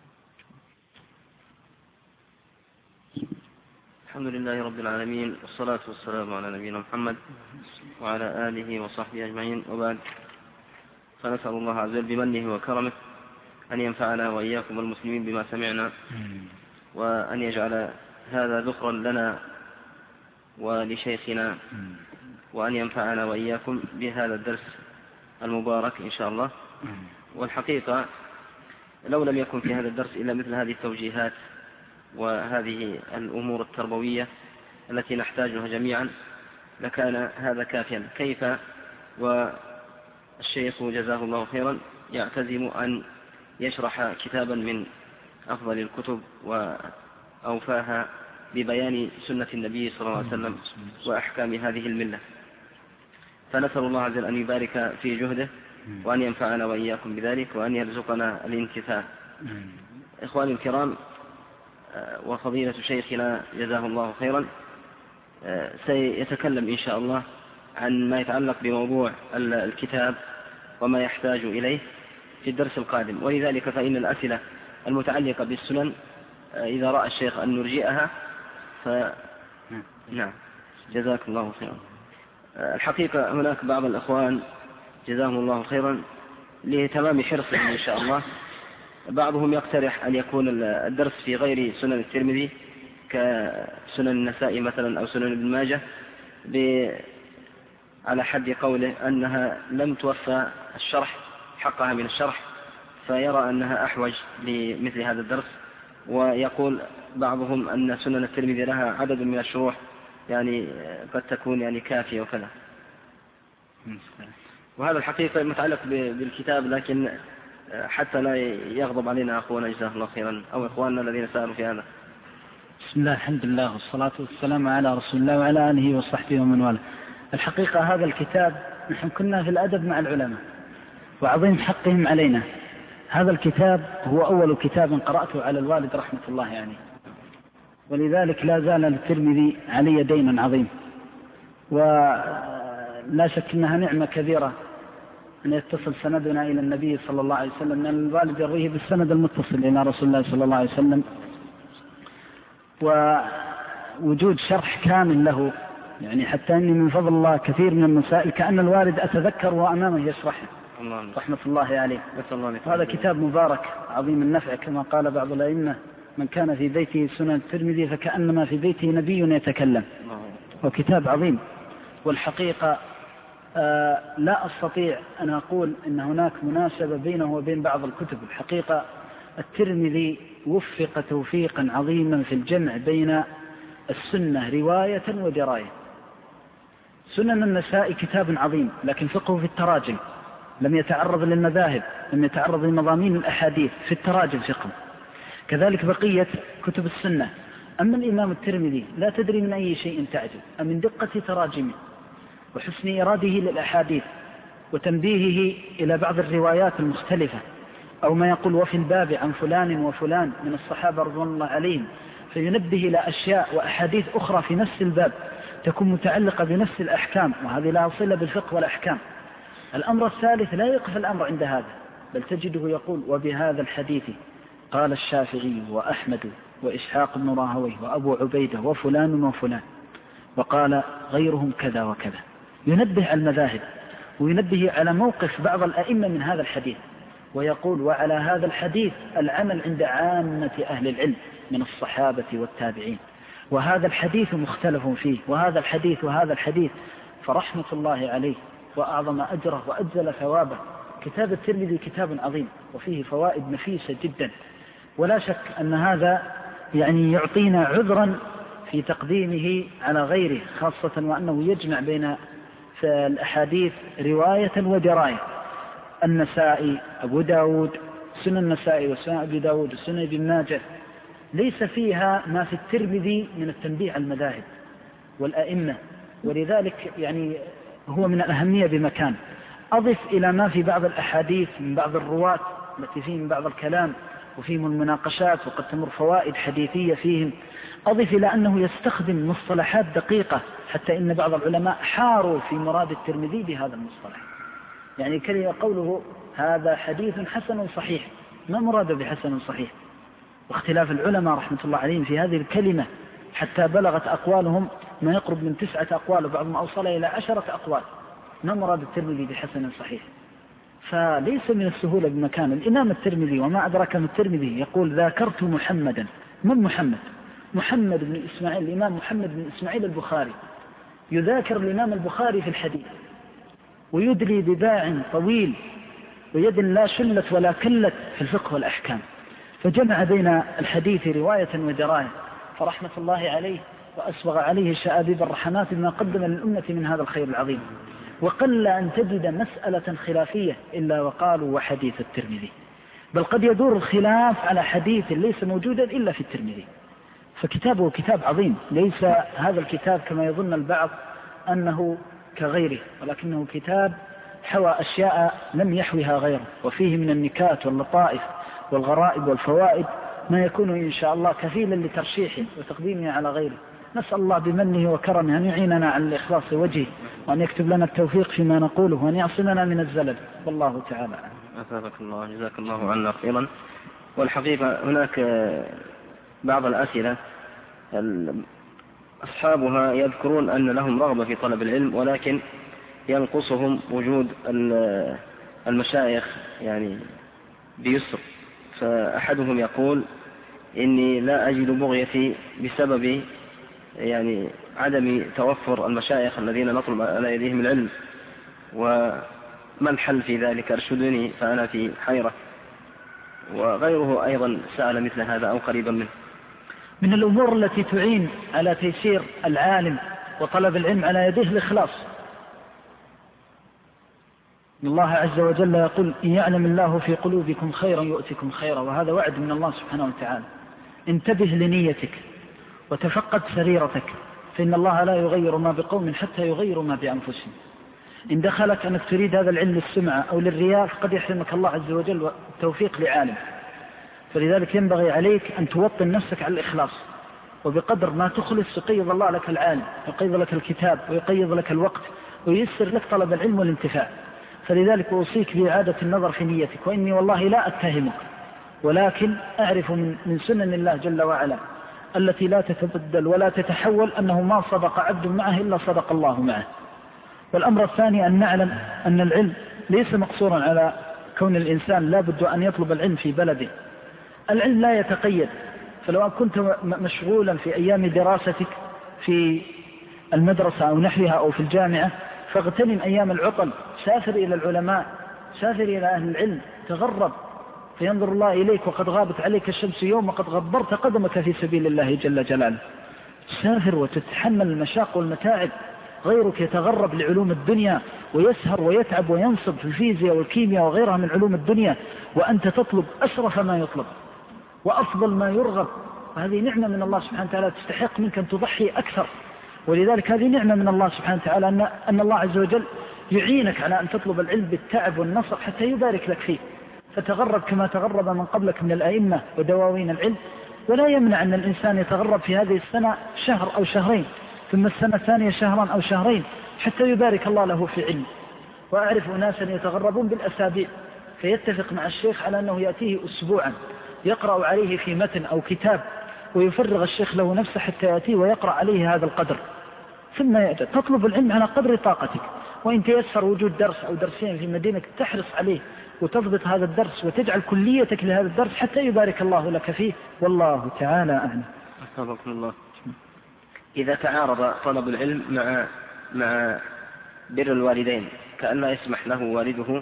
الحمد لله رب العالمين، والصلاة والسلام على نبينا محمد وعلى آله وصحبه أجمعين، وبعد، فنسأل الله عز وجل بمنه وكرمه أن ينفعنا وإياكم المسلمين بما سمعنا، وأن يجعل هذا ذخرا لنا ولشيخنا، وأن ينفعنا وإياكم بهذا الدرس المبارك إن شاء الله. والحقيقة لو لم يكن في هذا الدرس إلا مثل هذه التوجيهات وهذه الأمور التربوية التي نحتاجها جميعا لكان هذا كافيا. كيف والشيخ جزاه الله خيرا يعتزم أن يشرح كتابا من أفضل الكتب وأوفاها ببيان سنة النبي صلى الله عليه وسلم وأحكام هذه الملة، فنسأل الله عز وجل أن يبارك في جهده وأن ينفعنا وإياكم بذلك وأن يرزقنا الانتفاع. إخواني الكرام، وفضيلة شيخنا جزاه الله خيرا سيتكلم إن شاء الله عن ما يتعلق بموضوع الكتاب وما يحتاج إليه في الدرس القادم، ولذلك فإن الأسئلة المتعلقة بالسنن إذا رأى الشيخ أن نرجئها نعم جزاك الله خيرا. الحقيقة هناك بعض الأخوان جزاهم الله خيرا لتمام حرصهم إن شاء الله، بعضهم يقترح أن يكون الدرس في غير سنن الترمذي كسنن النسائي مثلا أو سنن ابن ماجه، على حد قوله أنها لم توفى الشرح حقها من الشرح، فيرى أنها أحوج لمثل هذا الدرس. ويقول بعضهم أن سنن الترمذي لها عدد من الشروح يعني قد تكون يعني كافية وكذا. وهذا الحقيقة متعلق بالكتاب، لكن حتى لا يغضب علينا أخونا جزاه الله خيرا أو إخواننا الذين سألوا في هذا. بسم الله الحمد لله والصلاة والسلام على رسول الله وعلى آله وصحبه ومن والاه. الحقيقة هذا الكتاب نحن كنا في الأدب مع العلماء وعظيم حقهم علينا. هذا الكتاب هو أول كتاب قرأته على الوالد رحمة الله يعني، ولذلك لا زال الترمذي علي دين عظيم، ولا شك أنها نعمة كبيرة أن يتصل سندنا إلى النبي صلى الله عليه وسلم، أن الوالد يرويه بالسند المتصل إلى رسول الله صلى الله عليه وسلم، ووجود شرح كامل له، يعني حتى أني من فضل الله كثير من المسائل كأن الوالد أتذكر وأمامه يشرحه رحمة الله عليه. هذا كتاب مبارك عظيم النفع كما قال بعض الأئمة: من كان في بيته سنن الترمذي فكأنما في بيته نبي يتكلم. وكتاب عظيم. والحقيقة لا أستطيع أن أقول أن هناك مناسبة بينه وبين بعض الكتب. الحقيقة الترمذي وفق توفيقا عظيما في الجمع بين السنة رواية ودراية. سنن النسائي كتاب عظيم، لكن فقهه في التراجم، لم يتعرض للمذاهب، لم يتعرض لمضامين الأحاديث، في التراجم فقه. كذلك بقية كتب السنة. أما الإمام الترمذي لا تدري من أي شيء تعجب، أم من دقة تراجمه وحسن إراده للأحاديث وتنبيهه إلى بعض الروايات المختلفة، أو ما يقول وفي الباب عن فلان وفلان من الصحابة رضوان الله عليهم، فينبه إلى أشياء وأحاديث أخرى في نفس الباب تكون متعلقة بنفس الأحكام، وهذه لا صلة بالفقه والأحكام. الأمر الثالث لا يقف الأمر عند هذا، بل تجده يقول: وبهذا الحديث قال الشافعي وأحمد وإسحاق بن راهويه وأبو عبيدة وفلان وفلان، وقال غيرهم كذا وكذا. ينبه على المذاهب وينبه على موقف بعض الأئمة من هذا الحديث، ويقول: وعلى هذا الحديث العمل عند عامة أهل العلم من الصحابة والتابعين، وهذا الحديث مختلف فيه، وهذا الحديث وهذا الحديث. فرحمة الله عليه وأعظم أجره وأجزل ثوابه. كتاب الترمذي كتاب عظيم وفيه فوائد نفيسة جدا، ولا شك أن هذا يعني يعطينا عذرا في تقديمه على غيره، خاصة وأنه يجمع بين الأحاديث رواية ودراية. النسائي، أبو داود، سنن النسائي وسنن أبي داود وسنن ابن ماجه ليس فيها ما في الترمذي من التنبيه على المذاهب والأئمة، ولذلك يعني هو من الأهمية بمكان. أضف إلى ما في بعض الأحاديث من بعض الرواة التي فيهم بعض الكلام وفيهم المناقشات وقد تمر فوائد حديثية فيهم. أضف إلى أنه يستخدم مصطلحات دقيقة، حتى إن بعض العلماء حاروا في مراد الترمذي بهذا المصطلح. يعني كلمة قوله هذا حديث حسن صحيح، ما مراد بحسن صحيح؟ واختلاف العلماء رحمة الله عليهم في هذه الكلمة، حتى بلغت أقوالهم ما يقرب من 9 أقوال، وبعضهم أوصل إلى 10 أقوال. ما مراد الترمذي بحسن صحيح؟ فليس من السهولة بمكان. الإمام الترمذي وما أدرك من الترمذي يقول: ذاكرت محمدا. من محمد؟ محمد بن إسماعيل، الإمام محمد بن إسماعيل البخاري. يذاكر الإمام البخاري في الحديث ويدلي بباع طويل ويد لا شلت ولا كلت في الفقه والأحكام، فجمع بين الحديث رواية ودراية، فرحمة الله عليه وأسبغ عليه شآبيب الرحمات بما قدم للأمة من هذا الخير العظيم. وقل أن تجد مسألة خلافية إلا وقالوا وحديث الترمذي، بل قد يدور الخلاف على حديث ليس موجودا إلا في الترمذي. فكتابه كتاب عظيم، ليس هذا الكتاب كما يظن البعض أنه كغيره، ولكنه كتاب حوى أشياء لم يحوها غيره، وفيه من النكات واللطائف والغرائب والفوائد ما يكون إن شاء الله كفيلا لترشيحه وتقديمه على غيره. نسأل الله بمنه وكرمه أن يعيننا على الإخلاص وجهه، وأن يكتب لنا التوفيق فيما نقوله، وأن يعصمنا من الزلل، والله تعالى. أثابك الله، جزاك الله عنا خيرا. والحقيقة هناك بعض الأسئلة أصحابها يذكرون أن لهم رغبة في طلب العلم، ولكن ينقصهم وجود المشايخ يعني بيسر. فأحدهم يقول: إني لا أجد بغيتي بسبب يعني عدم توفر المشايخ الذين نطلب على يديهم العلم، وما الحل في ذلك؟ ارشدوني فأنا في حيرة. وغيره أيضا سأل مثل هذا أو قريبا منه. من الأمور التي تعين على تيسير العالم وطلب العلم على يديه الإخلاص. الله عز وجل يقول: إن يعلم الله في قلوبكم خيرا يؤتكم خيرا، وهذا وعد من الله سبحانه وتعالى. انتبه لنيتك وتفقد سريرتك، فإن الله لا يغير ما بقوم حتى يغيروا ما بأنفسهم. إن دخلك أنك تريد هذا العلم للسمعة أو للرياء فقد يحرمك الله عز وجل التوفيق لعالم. فلذلك ينبغي عليك أن توطن نفسك على الإخلاص، وبقدر ما تخلص يقيض الله لك العالم، يقيض لك الكتاب، ويقيض لك الوقت، وييسر لك طلب العلم والانتفاع. فلذلك أوصيك بإعادة النظر في نيتك. وإني والله لا أتهمك، ولكن أعرف من سنن الله جل وعلا التي لا تتبدل ولا تتحول أنه ما صدق عبد معه إلا صدق الله معه. والأمر الثاني أن نعلم أن العلم ليس مقصورا على كون الإنسان لا بد أن يطلب العلم في بلده. العلم لا يتقيد، فلو كنت مشغولا في أيام دراستك في المدرسة أو نحوها أو في الجامعة فاغتنم أيام العطل، سافر إلى العلماء، سافر إلى أهل العلم، تغرب فينظر الله إليك وقد غابت عليك الشمس يوم وقد غبرت قدمك في سبيل الله جل جلاله. سافر وتتحمل المشاق والمتاعب. غيرك يتغرب لعلوم الدنيا ويسهر ويتعب وينصب في الفيزياء والكيمياء وغيرها من علوم الدنيا، وأنت تطلب أشرف ما يطلب وأفضل ما يرغب. وهذه نعمة من الله سبحانه وتعالى تستحق منك أن تضحي أكثر. ولذلك هذه نعمة من الله سبحانه وتعالى أن الله عز وجل يعينك على أن تطلب العلم بالتعب والنصر حتى يبارك لك فيه. فتغرب كما تغرب من قبلك من الأئمة ودواوين العلم. ولا يمنع أن الإنسان يتغرب في هذه السنة شهر أو شهرين، ثم السنة الثانية شهرا أو شهرين حتى يبارك الله له في علم. وأعرف أناسا يتغربون بالأسابيع، فيتفق مع الشيخ على أنه يأتيه أسبوعا يقرأ عليه في متن أو كتاب، ويفرغ الشيخ له نفسه حتى يأتيه ويقرأ عليه هذا القدر، ثم تطلب العلم على قدر طاقتك. وإن تيسر وجود درس أو درسين في مدينتك تحرص عليه وتضبط هذا الدرس وتجعل كليتك لهذا الدرس حتى يبارك الله لك فيه. والله تعالى أعلم. أحفظكم الله. إذا تعارض طلب العلم مع بر الوالدين كأن لا يسمح له والده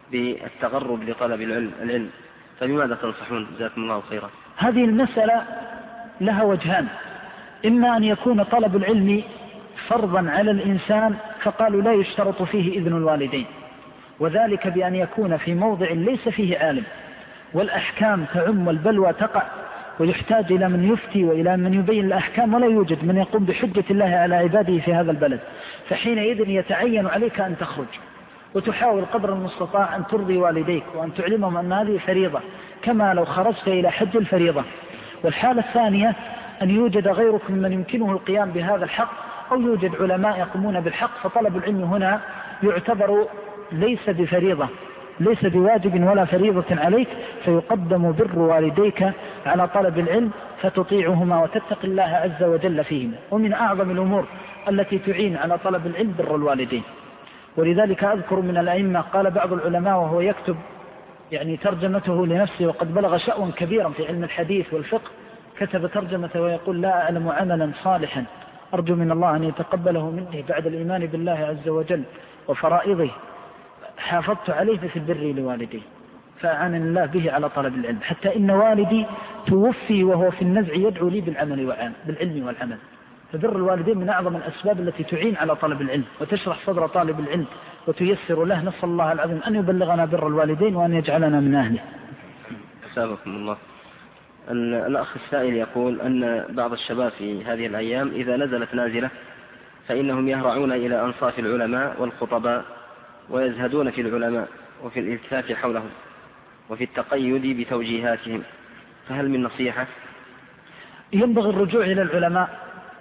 بالتغرب لطلب العلم، فبماذا تنصحون جزاكم الله خيرا؟ هذه المسألة لها وجهان: إما أن يكون طلب العلم فرضا على الإنسان فقالوا لا يشترط فيه إذن الوالدين، وذلك بأن يكون في موضع ليس فيه عالم والأحكام تعم والبلوى تقع، ويحتاج إلى من يفتي وإلى من يبين الأحكام، ولا يوجد من يقوم بحجة الله على عباده في هذا البلد. فحينئذ يتعين عليك أن تخرج وتحاول قدر المستطاع أن ترضي والديك وأن تعلمهم أن هذه فريضة كما لو خرجت إلى حج الفريضة. والحالة الثانية أن يوجد غيرك ممن يمكنه القيام بهذا الحق، أو يوجد علماء يقومون بالحق، فطلب العلم هنا يعتبر ليس بفريضة، ليس بواجب ولا فريضة عليك، فيقدم بر والديك على طلب العلم فتطيعهما وتتق الله عز وجل فيهما. ومن أعظم الأمور التي تعين على طلب العلم بر الوالدين. ولذلك أذكر من الأئمة قال بعض العلماء وهو يكتب ترجمته لنفسه وقد بلغ شأوا كبيرا في علم الحديث والفقه، كتب ترجمته ويقول: لا أعلم عملا صالحا أرجو من الله أن يتقبله مني بعد الإيمان بالله عز وجل وفرائضه حافظت عليه مثل بري لوالدي، فأعانني الله به على طلب العلم، حتى إن والدي توفي وهو في النزع يدعو لي بالعلم والعمل. فبر الوالدين من أعظم الأسباب التي تعين على طلب العلم وتشرح صدر طالب العلم وتيسر له. نسأل الله العظيم أن يبلغنا بر الوالدين وأن يجعلنا من أهله. أسابقكم الله. الأخ السائل يقول أن بعض الشباب في هذه الأيام إذا نزلت نازلة فإنهم يهرعون إلى أنصاف العلماء والخطباء ويزهدون في العلماء وفي الالتفاف حولهم وفي التقيد بتوجيهاتهم، فهل من نصيحة؟ ينبغي الرجوع إلى العلماء،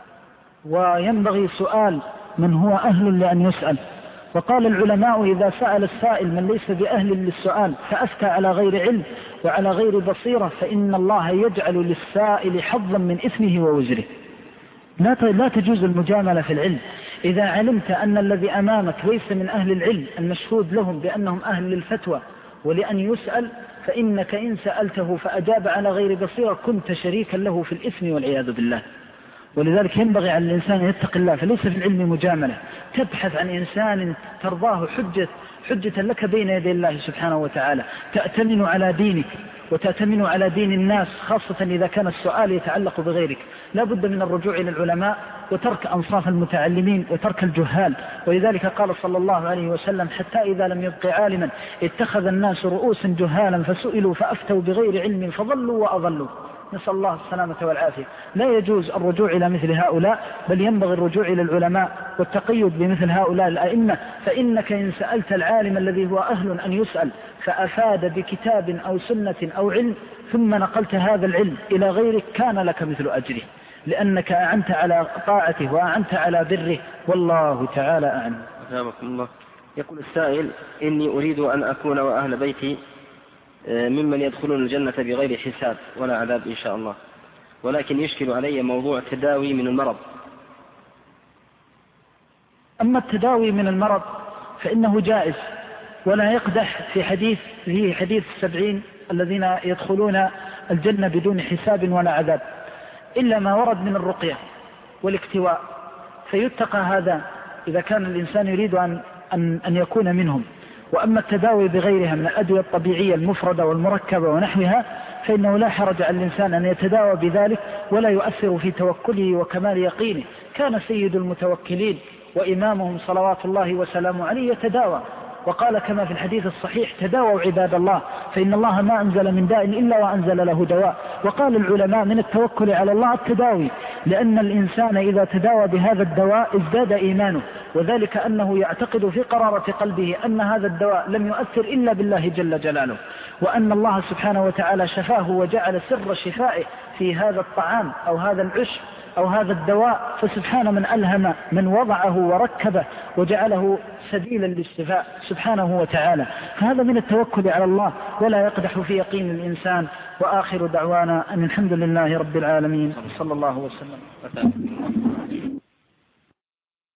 وينبغي سؤال من هو أهل لأن يسأل. وقال العلماء: إذا سأل السائل من ليس بأهل للسؤال فأفتى على غير علم وعلى غير بصيرة فإن الله يجعل للسائل حظا من إثمه ووزره. لا تجوز المجاملة في العلم. إذا علمت أن الذي أمامك ليس من أهل العلم المشهود لهم بأنهم أهل للفتوى ولأن يسأل، فإنك إن سألته فأجاب على غير بصيرة كنت شريكا له في الإثم والعياذ بالله. ولذلك ينبغي على الإنسان أن يتقي الله، فليس في العلم مجاملة. تبحث عن إنسان ترضاه حجة لك بين يدي الله سبحانه وتعالى، تأتمن على دينك وتأتمن على دين الناس، خاصة إذا كان السؤال يتعلق بغيرك. لا بد من الرجوع إلى العلماء وترك أنصاف المتعلمين وترك الجهال. ولذلك قال صلى الله عليه وسلم: حتى إذا لم يبق عالما اتخذ الناس رؤوسا جهالا فسئلوا فأفتوا بغير علم فضلوا وأضلوا. نسأل الله السلامة والعافية. لا يجوز الرجوع إلى مثل هؤلاء، بل ينبغي الرجوع إلى العلماء والتقيد بمثل هؤلاء الأئمة. فإنك إن سألت العالم الذي هو أهل أن يسأل فأفاد بكتاب أو سنة أو علم ثم نقلت هذا العلم إلى غيرك كان لك مثل أجره، لأنك أعنت على طاعته وأعنت على بره. والله تعالى أعلم. أجابكم الله. يقول السائل: إني أريد أن أكون وأهل بيتي ممن يدخلون الجنة بغير حساب ولا عذاب إن شاء الله، ولكن يشكل علي موضوع التداوي من المرض. أما التداوي من المرض فإنه جائز، ولا يقدح في حديث 70 الذين يدخلون الجنة بدون حساب ولا عذاب، إلا ما ورد من الرقية والاكتواء، فيتقى هذا إذا كان الإنسان يريد أن يكون منهم. وأما التداوي بغيرها من الأدوية الطبيعية المفردة والمركبة ونحوها فإنه لا حرج على الإنسان أن يتداوى بذلك ولا يؤثر في توكله وكمال يقينه. كان سيد المتوكلين وإمامهم صلوات الله وسلامه عليه يتداوى، وقال كما في الحديث الصحيح: تداووا عباد الله فإن الله ما أنزل من داء إلا وأنزل له دواء. وقال العلماء: من التوكل على الله التداوي، لأن الإنسان إذا تداوى بهذا الدواء ازداد إيمانه، وذلك أنه يعتقد في قرارة قلبه أن هذا الدواء لم يؤثر إلا بالله جل جلاله، وأن الله سبحانه وتعالى شفاه وجعل سر شفائه في هذا الطعام أو هذا العشب أو هذا الدواء، فسبحان من ألهم من وضعه وركبه وجعله سبيلا للشفاء سبحانه وتعالى. فهذا من التوكل على الله ولا يقدح في يقين الإنسان. وآخر دعوانا أن الحمد لله رب العالمين، صلى الله وسلم.